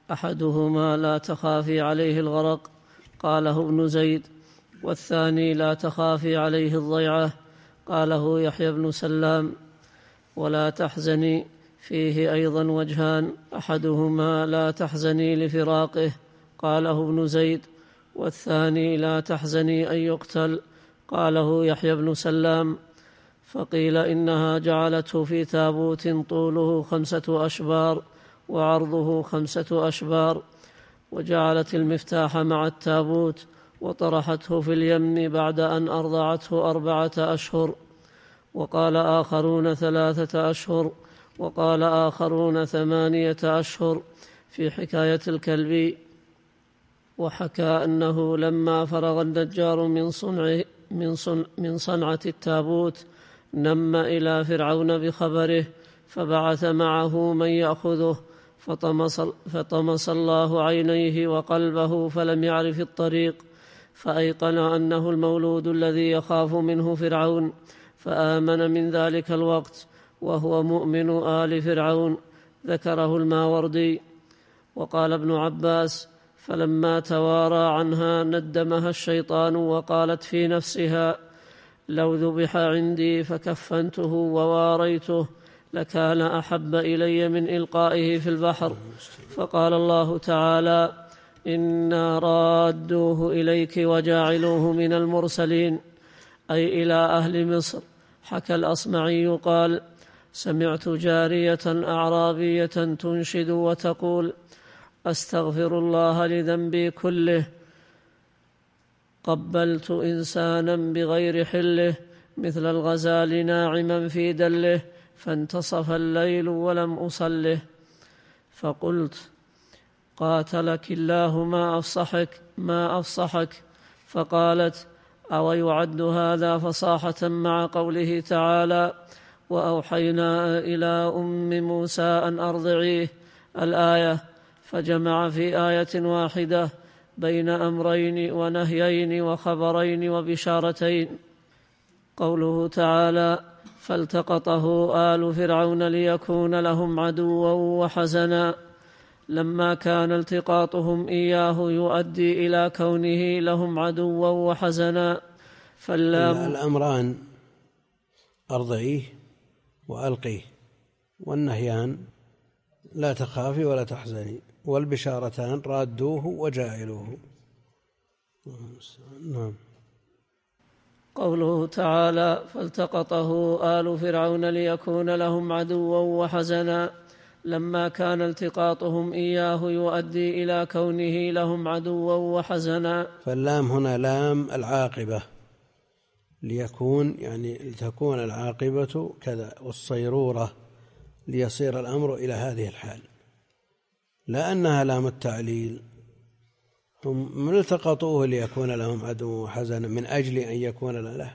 Speaker 2: أحدهما لا تخافي عليه الغرق قاله ابن زيد، والثاني لا تخافي عليه الضيعة قاله يحيى بن سلام. ولا تحزني فيه أيضا وجهان، أحدهما لا تحزني لفراقه قاله ابن زيد، والثاني لا تحزني أن يقتل قاله يحيى بن سلام. فقيل إنها جعلته في تابوت طوله خمسة أشبار وعرضه خمسة أشبار، وجعلت المفتاح مع التابوت وطرحته في اليم بعد أن أرضعته أربعة أشهر. وقال آخرون ثلاثة أشهر، وقال آخرون ثمانية أشهر في حكاية الكلب. وحكى أنه لما فرغ النجار من صنع من, صنع من صنعة التابوت نم إلى فرعون بخبره، فبعث معه من يأخذه، فطمس, فطمس الله عينيه وقلبه فلم يعرف الطريق، فأيقن أنه المولود الذي يخاف منه فرعون، فآمن من ذلك الوقت، وهو مؤمن آل فرعون. ذكره الماوردي. وقال ابن عباس فلما توارى عنها ندمها الشيطان، وقالت في نفسها لو ذبح عندي فكفنته وواريته لكان أحب إلي من إلقائه في البحر. فقال الله تعالى إنا رادوه إليك وجاعلوه من المرسلين، أي إلى أهل مصر. حكى الأصمعي قال سمعت جارية أعرابية تنشد وتقول أستغفر الله لذنبي كله، قبلت إنسانا بغير حله مثل الغزال ناعما في دله، فانتصف الليل ولم أصله. فقلت قاتلك الله ما أفصحك ما أفصحك. فقالت أو يعد هذا فصاحة مع قوله تعالى وأوحينا إلى أم موسى أن أرضعيه الآية، فجمع في آية واحدة بين أمرين ونهيين وخبرين وبشارتين. قوله تعالى فالتقطه آل فرعون ليكون لهم عدوا وحزنا، لما كان التقاطهم إياه يؤدي إلى كونه لهم عدوا وحزنا. فاللام
Speaker 1: الأمران أرضعيه وألقيه، والنهيان لا تخافي ولا تحزني، والبشارتان رادوه وجاعلوه. نعم.
Speaker 2: قوله تعالى: فالتقطه آل فرعون ليكون لهم عدوا وحزنا، لما كان التقاطهم إياه يؤدي إلى كونه لهم عدوا وحزنا.
Speaker 1: فاللام هنا لام العاقبة، ليكون يعني لتكون العاقبة كذا، والصيرورة ليصير الأمر إلى هذه الحال، لا أنها لام التعليل. هم التقطوه ليكون لهم عدو وحزنا من أجل أن يكون له،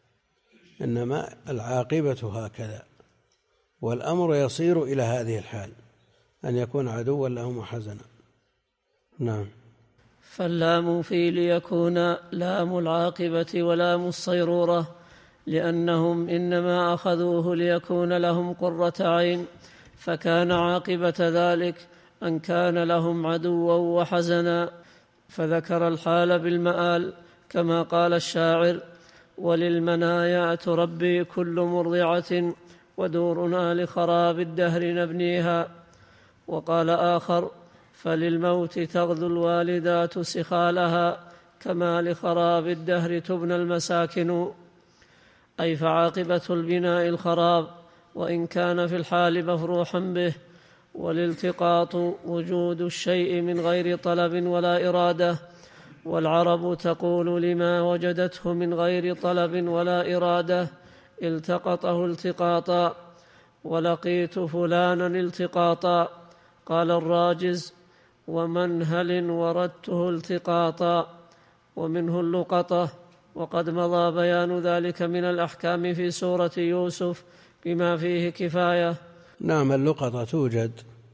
Speaker 1: إنما العاقبة هكذا، والأمر يصير إلى هذه الحال أن يكون عدوا لهم وحزنا. نعم.
Speaker 2: فاللام في ليكون لام العاقبة ولام الصيرورة، لأنهم إنما أخذوه ليكون لهم قرة عين، فكان عاقبة ذلك أن كان لهم عدوا وحزنا، فذكر الحال بالمآل كما قال الشاعر: وللمنايا تربي كل مرضعة، ودورنا لخراب الدهر نبنيها. وقال آخر: فللموت تغدو الوالدات سخالها، كما لخراب الدهر تبنى المساكن، أي فعاقبة البناء الخراب، وإن كان في الحال مفروحا به. والالتقاط وجود الشيء من غير طلب ولا إرادة، والعرب تقول لما وجدته من غير طلب ولا إرادة: التقطه التقاطا، ولقيت فلانا التقاطا. قال الراجز: ومنهل وردته التقاطا، ومنه اللقطة. وقد مضى بيان ذلك من الأحكام في سورة يوسف بما فيه كفاية.
Speaker 1: نعم. اللقطة توجد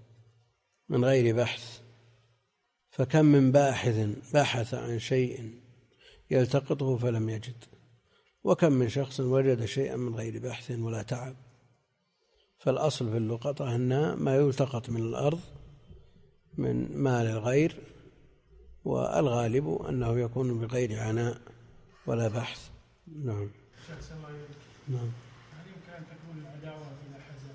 Speaker 1: من غير بحث، فكم من باحث بحث عن شيء يلتقطه فلم يجد، وكم من شخص وجد شيئا من غير بحث ولا تعب. فالأصل في اللقطة أن ما يلتقط من الأرض من مال الغير، والغالب أنه يكون بغير عناء ولا بحث. نعم. نعم.
Speaker 5: يمكن أن تكون العداوة بلا حزن.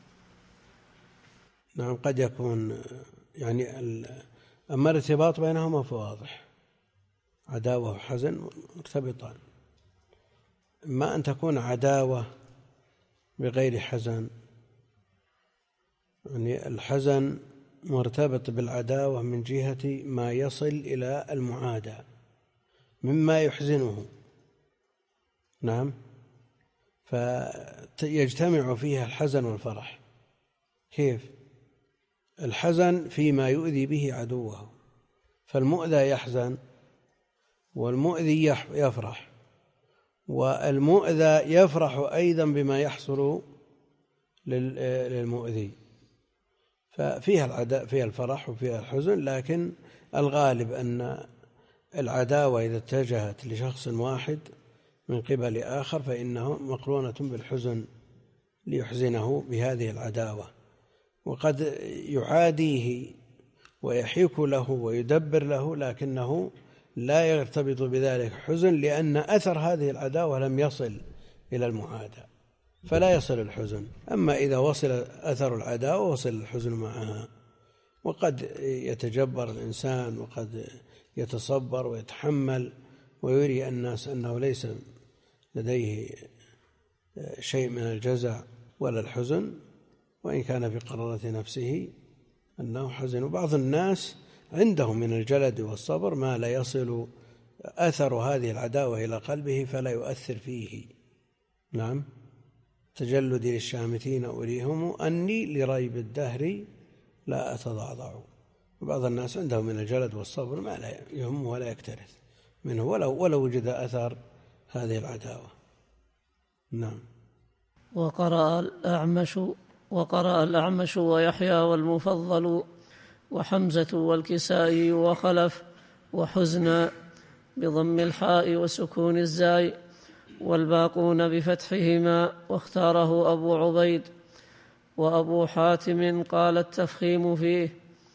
Speaker 1: نعم، قد يكون يعني أما الارتباط بينهما فواضح، عداوة وحزن مرتبطان. إما أن تكون عداوة بغير حزن، يعني الحزن مرتبط بالعداوة من جهة ما يصل إلى المعاداة مما يحزنه. نعم. فيجتمع فيها الحزن والفرح. كيف؟ الحزن فيما يؤذي به عدوه، فالمؤذى يحزن والمؤذي يفرح، والمؤذى يفرح أيضا بما يحصل للمؤذي، ففيها العداء، فيها الفرح وفيها الحزن. لكن الغالب أن العداوة إذا اتجهت لشخص واحد من قبل آخر فإنه مقرونة بالحزن ليحزنه بهذه العداوة، وقد يعاديه ويحيك له ويدبر له، لكنه لا يرتبط بذلك حزن، لأن أثر هذه العداوة لم يصل إلى المعاداة، فلا يصل الحزن. أما إذا وصل أثر العداوة وصل الحزن معها. وقد يتجبر الإنسان وقد يتصبر ويتحمل ويري الناس أنه ليس لديه شيء من الجزع ولا الحزن، وإن كان في قرارة نفسه أنه حزن. وبعض الناس عنده من الجلد والصبر ما لا يصل أثر هذه العداوة إلى قلبه فلا يؤثر فيه. نعم. تجلدي للشامتين أريهم أني لريب الدهر لا أتضعضع. وبعض الناس عنده من الجلد والصبر ما لا يهم ولا يكترث منه ولو, ولو وجد أثر هذه العداوة. نعم.
Speaker 2: وقرأ الأعمش وقرأ الأعمش ويحيى والمفضل وحمزة والكسائي وخلف وحزنا بضم الحاء وسكون الزاي، والباقون بفتحهما، واختاره أبو عبيد. وأبو حاتم قال التفخيم فيه.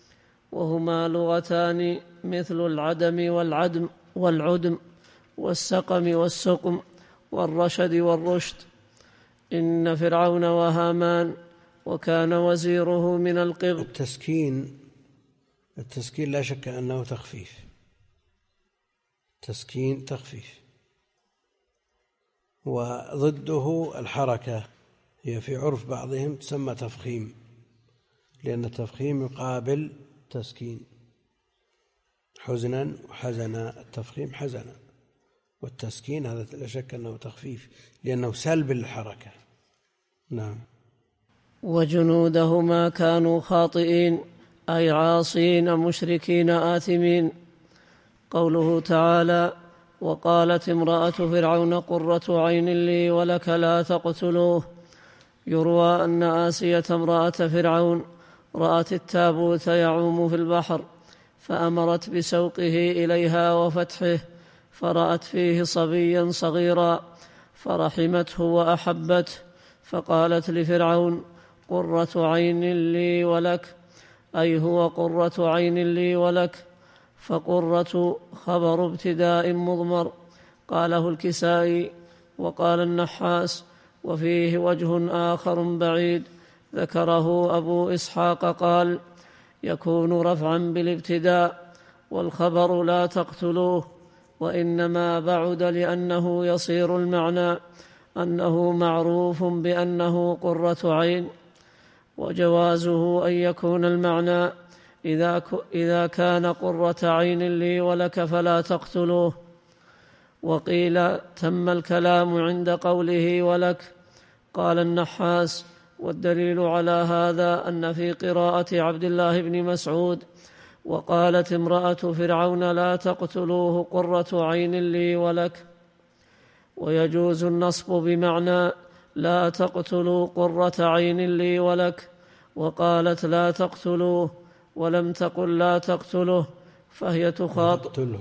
Speaker 2: وهما لغتان مثل العدم والعدم والعدم والسقم والسقم والرشد والرشد. إن فرعون وهامان وكان وزيره من القبط.
Speaker 1: التسكين التسكين لا شك أنه تخفيف، تسكين تخفيف، وضده الحركة، هي في عرف بعضهم تسمى تفخيم، لأن التفخيم يقابل تسكين، حزنا وحزنا، التفخيم حزنا، والتسكين هذا لا شك أنه تخفيف لأنه سلب للحركة. نعم.
Speaker 2: وجنودهما كانوا خاطئين أي عاصين مشركين آثمين. قوله تعالى: وقالت امرأة فرعون قرة عين لي ولك لا تقتلوه. يروى أن آسية امرأة فرعون رأت التابوت يعوم في البحر فأمرت بسوقه إليها وفتحه، فرأت فيه صبيا صغيرا فرحمته وأحبته، فقالت لفرعون: قرة عين لي ولك، أي هو قرة عين لي ولك. فقرة خبر ابتداء مضمر، قاله الكسائي. وقال النحاس: وفيه وجه آخر بعيد ذكره أبو إسحاق، قال: يكون رفعا بالابتداء، والخبر لا تقتلوه، وإنما بعد لأنه يصير المعنى أنه معروف بأنه قرة عين. وجوازه أن يكون المعنى إذا, إذا كان قرة عين لي ولك فلا تقتلوه. وقيل تم الكلام عند قوله ولك. قال النحاس: والدليل على هذا أن في قراءة عبد الله بن مسعود: وقالت امرأة فرعون لا تقتلوه قرة عين لي ولك. ويجوز النصب بمعنى لا تقتلوا قرة عين لي ولك، وقالت لا تقتلوه ولم تقل لا تقتله فهي تخاطب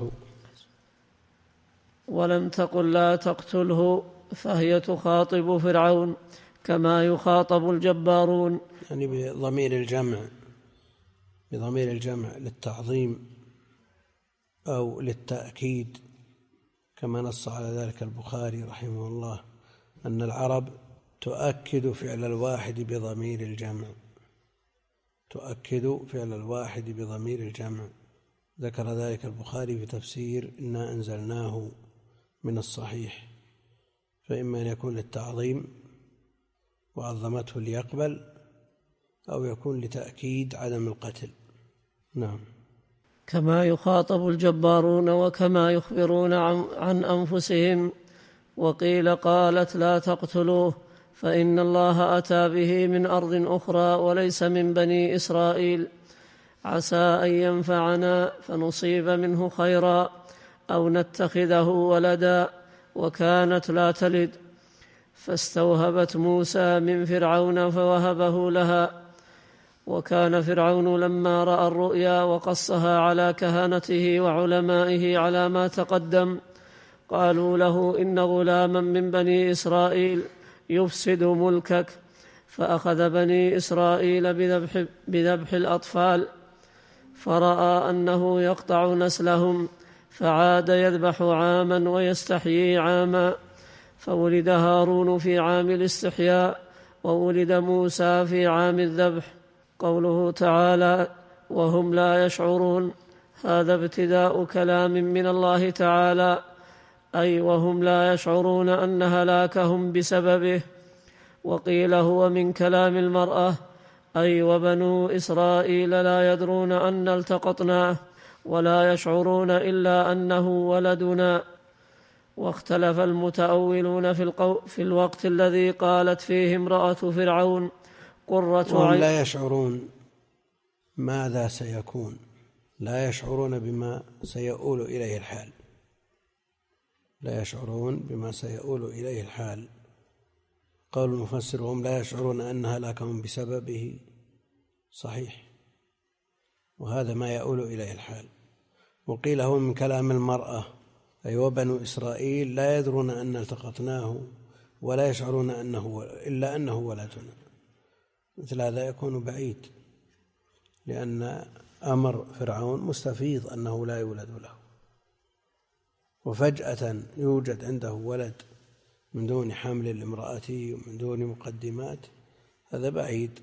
Speaker 2: ولم تقل لا تقتله فهي تخاطب فرعون كما يخاطب الجبارون،
Speaker 1: يعني بضمير الجمع، بضمير الجمع للتعظيم أو للتأكيد، كما نص على ذلك البخاري رحمه الله أن العرب تؤكد فعل الواحد بضمير الجمع، تؤكد فعل الواحد بضمير الجمع. ذكر ذلك البخاري في تفسير إنا أنزلناه من الصحيح، فإما أن يكون للتعظيم وعظمته ليقبل، أو يكون لتأكيد عدم القتل. نعم.
Speaker 2: كما يخاطب الجبارون وكما يخبرون عن أنفسهم. وقيل قالت لا تقتلوه فإن الله أتى به من أرض أخرى وليس من بني إسرائيل، عسى أن ينفعنا فنصيب منه خيرا أو نتخذه ولدا، وكانت لا تلد. فاستوهبت موسى من فرعون فوهبه لها. وكان فرعون لما رأى الرؤيا وقصها على كهنته وعلمائه على ما تقدم قالوا له إن غلاما من بني إسرائيل يفسد ملكك، فأخذ بني إسرائيل بذبح, بذبح الأطفال، فرأى أنه يقطع نسلهم فعاد يذبح عاما ويستحيي عاما، فولد هارون في عام الاستحياء وولد موسى في عام الذبح. قوله تعالى وهم لا يشعرون، هذا ابتداء كلام من الله تعالى، أي وهم لا يشعرون أن هلاكهم بسببه. وقيل هو من كلام المرأة، أي وبنو إسرائيل لا يدرون أن التقطناه ولا يشعرون إلا أنه ولدنا. واختلف المتأولون في, القو... في الوقت الذي قالت فيه امرأة فرعون قرة عين،
Speaker 1: لا يشعرون ماذا سيكون، لا يشعرون بما سيؤول إليه الحال، لا يشعرون بما سيؤول إليه الحال. قول المفسر وهم لا يشعرون أن هلاكهم بسببه صحيح، وهذا ما يؤول إليه الحال. وقيل هو من كلام المرأة، أي وبنو إسرائيل لا يدرون أن التقطناه ولا يشعرون أنه إلا أنه ولدنا. مثل هذا يكون بعيد، لأن أمر فرعون مستفيض أنه لا يولد له، وفجأة يوجد عنده ولد من دون حمل لامرأته ومن دون مقدمات، هذا بعيد.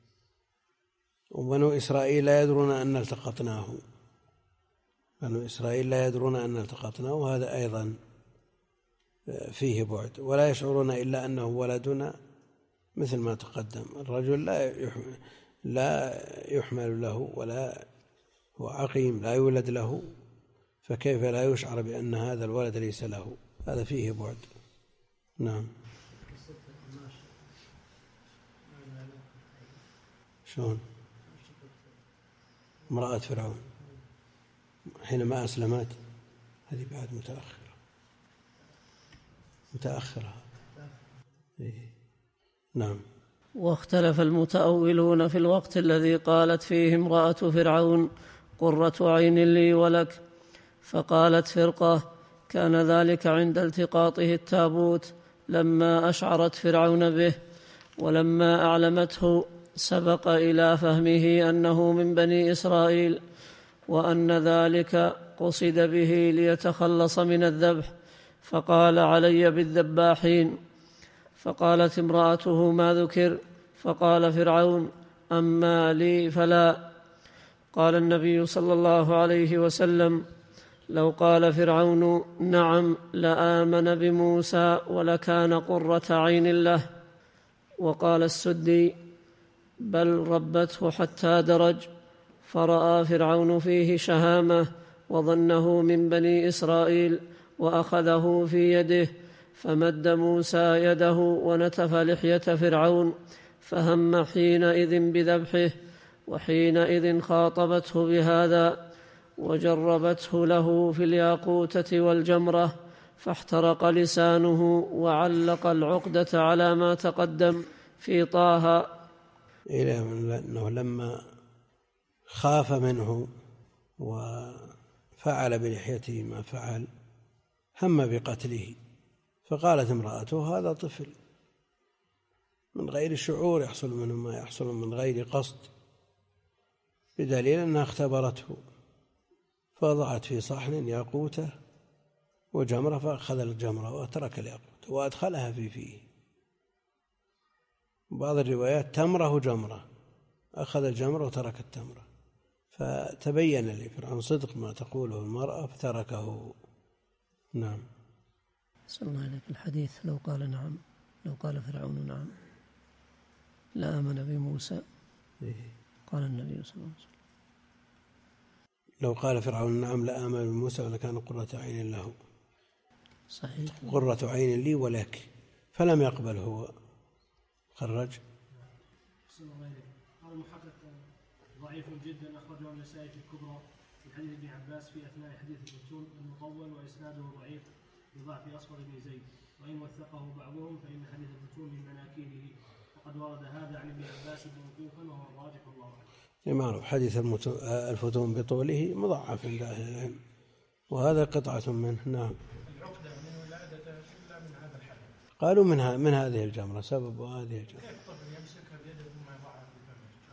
Speaker 1: وبنو إسرائيل لا يدرون أن التقطناه، بنو إسرائيل لا يدرون أن التقطناه، وهذا أيضا فيه بعد. ولا يشعرون إلا أنه ولدنا، مثل ما تقدم. الرجل لا لا يحمل له ولا هو عقيم، لا يولد له، فكيف لا يشعر بأن هذا الولد ليس له؟ هذا فيه بعد. نعم. شلون امرأة فرعون حينما أسلمت؟ هذه بعد متأخرة متأخرة إيه. نعم.
Speaker 2: واختلف المتأولون في الوقت الذي قالت فيه امرأة فرعون قرة عين لي ولك، فقالت فرقة كان ذلك عند التقاطه التابوت لما أشعرت فرعون به، ولما أعلمته سبق إلى فهمه أنه من بني إسرائيل، وأن ذلك قصد به ليتخلص من الذبح، فقال علي بالذباحين. فقالت امرأته ما ذكر؟ فقال فرعون أما لي فلا. قال النبي صلى الله عليه وسلم لو قال فرعون نعم لآمن بموسى ولكان قرة عين له. وقال السدي بل ربته حتى درج، فرأى فرعون فيه شهامة وظنه من بني إسرائيل، وأخذه في يده، فمد موسى يده ونتف لحية فرعون، فهم حينئذ بذبحه، وحينئذ خاطبته بهذا، وجربته له في الياقوتة والجمرة، فاحترق لسانه، وعلق العقدة على ما تقدم في طه.
Speaker 1: إلى أنه لما خاف منه وفعل بلحيته ما فعل هم بقتله، فقالت امرأته هذا طفل من غير شعور يحصل منه ما يحصل من غير قصد، بدليل أنها اختبرته، فوضعت في صحن ياقوتة وجمرة، فأخذ الجمرة وترك الياقوتة وأدخلها في فيه. بعض الروايات تمره جمرة، أخذ الجمرة وترك التمرة، فتبين لفرعون صدق ما تقوله المرأة فتركه. نعم.
Speaker 2: صلى الله عليه الحديث لو قال نعم، لو قال فرعون نعم لآمن بموسى.
Speaker 1: إيه؟
Speaker 2: قال النبي صلى الله عليه وسلم
Speaker 1: لو قال فرعون نعم لآمن بموسى ولكان قرة عين له.
Speaker 2: صحيح.
Speaker 1: قرة عين لي ولك، فلم يقبل هو، خرج.
Speaker 5: قال المحقق ضعيف جدا، أخرجه النسائي في الكبرى من حديث ابن عباس في أثناء حديث الفتون المطول، وإسناده ضعيف بضعف أصفر بن زيد، وإن وثقه بعضهم فإن حديث الفتون من مناكيره، وقد ورد هذا عن ابن عباس موقوفا وهو الراجح الله أعلم.
Speaker 1: معروف حديث الفتون بطوله مضعف عند أهل العلم، وهذا قطعة منه. نعم.
Speaker 5: العقدة من ولادته إلا من هذا الحدث.
Speaker 1: قالوا منها من هذه الجمرة، سبب هذه الجمرة.
Speaker 5: كيف طفل يمسكها بيده ثم يضعها في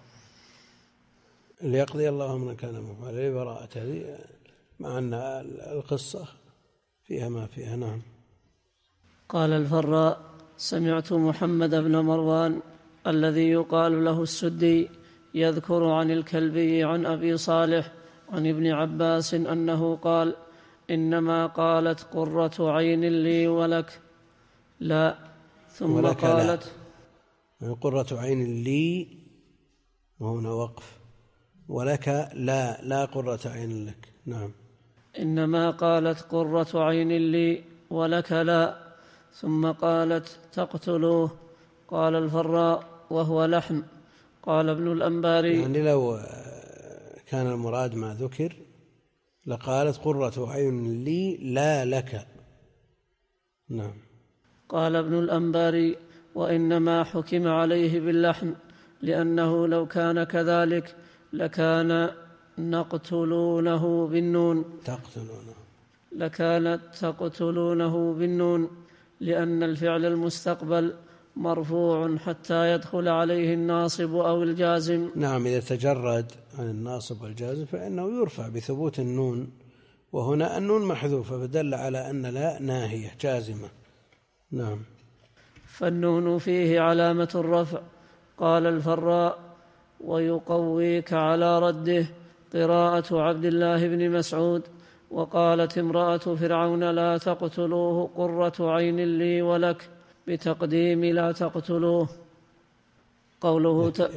Speaker 5: فمه؟
Speaker 1: ليقضي الله من كان مفعولا لبراءة هذه، مع أن القصة فيها ما فيها. نعم.
Speaker 2: قال الفراء سمعت محمد بن مروان الذي يقال له السدي يذكر عن الكلبي عن أبي صالح عن ابن عباس أنه قال إنما قالت قرة عين لي ولك لا، ثم
Speaker 1: ولك
Speaker 2: قالت
Speaker 1: لا. قرة عين لي وهنا وقف، ولك لا، لا قرة عين لك. نعم.
Speaker 2: إنما قالت قرة عين لي ولك لا، ثم قالت تقتلوه. قال الفراء وهو لحن. قال ابن الأنباري
Speaker 1: يعني لو كان المراد ما ذكر لقالت قرة عين لي لا لك. نعم.
Speaker 2: قال ابن الأنباري وإنما حكم عليه باللحن، لأنه لو كان كذلك لكان نقتلونه بالنون
Speaker 1: تقتلونه
Speaker 2: لكانت تقتلونه بالنون، لأن الفعل المستقبل مرفوع حتى يدخل عليه الناصب أو الجازم.
Speaker 1: نعم، إذا تجرد عن الناصب والجازم فإنه يرفع بثبوت النون، وهنا النون محذوفة فدل على أن لا ناهية جازمة. نعم.
Speaker 2: فالنون فيه علامة الرفع. قال الفراء: ويقويك على رده، قراءة عبد الله بن مسعود. وقالت امرأة فرعون: لا تقتلوه قرة عين لي ولك، بتقديم لا تقتلوه. قوله ت...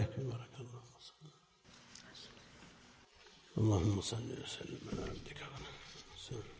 Speaker 1: اللهم صل وسلم على عبدك ورسولك.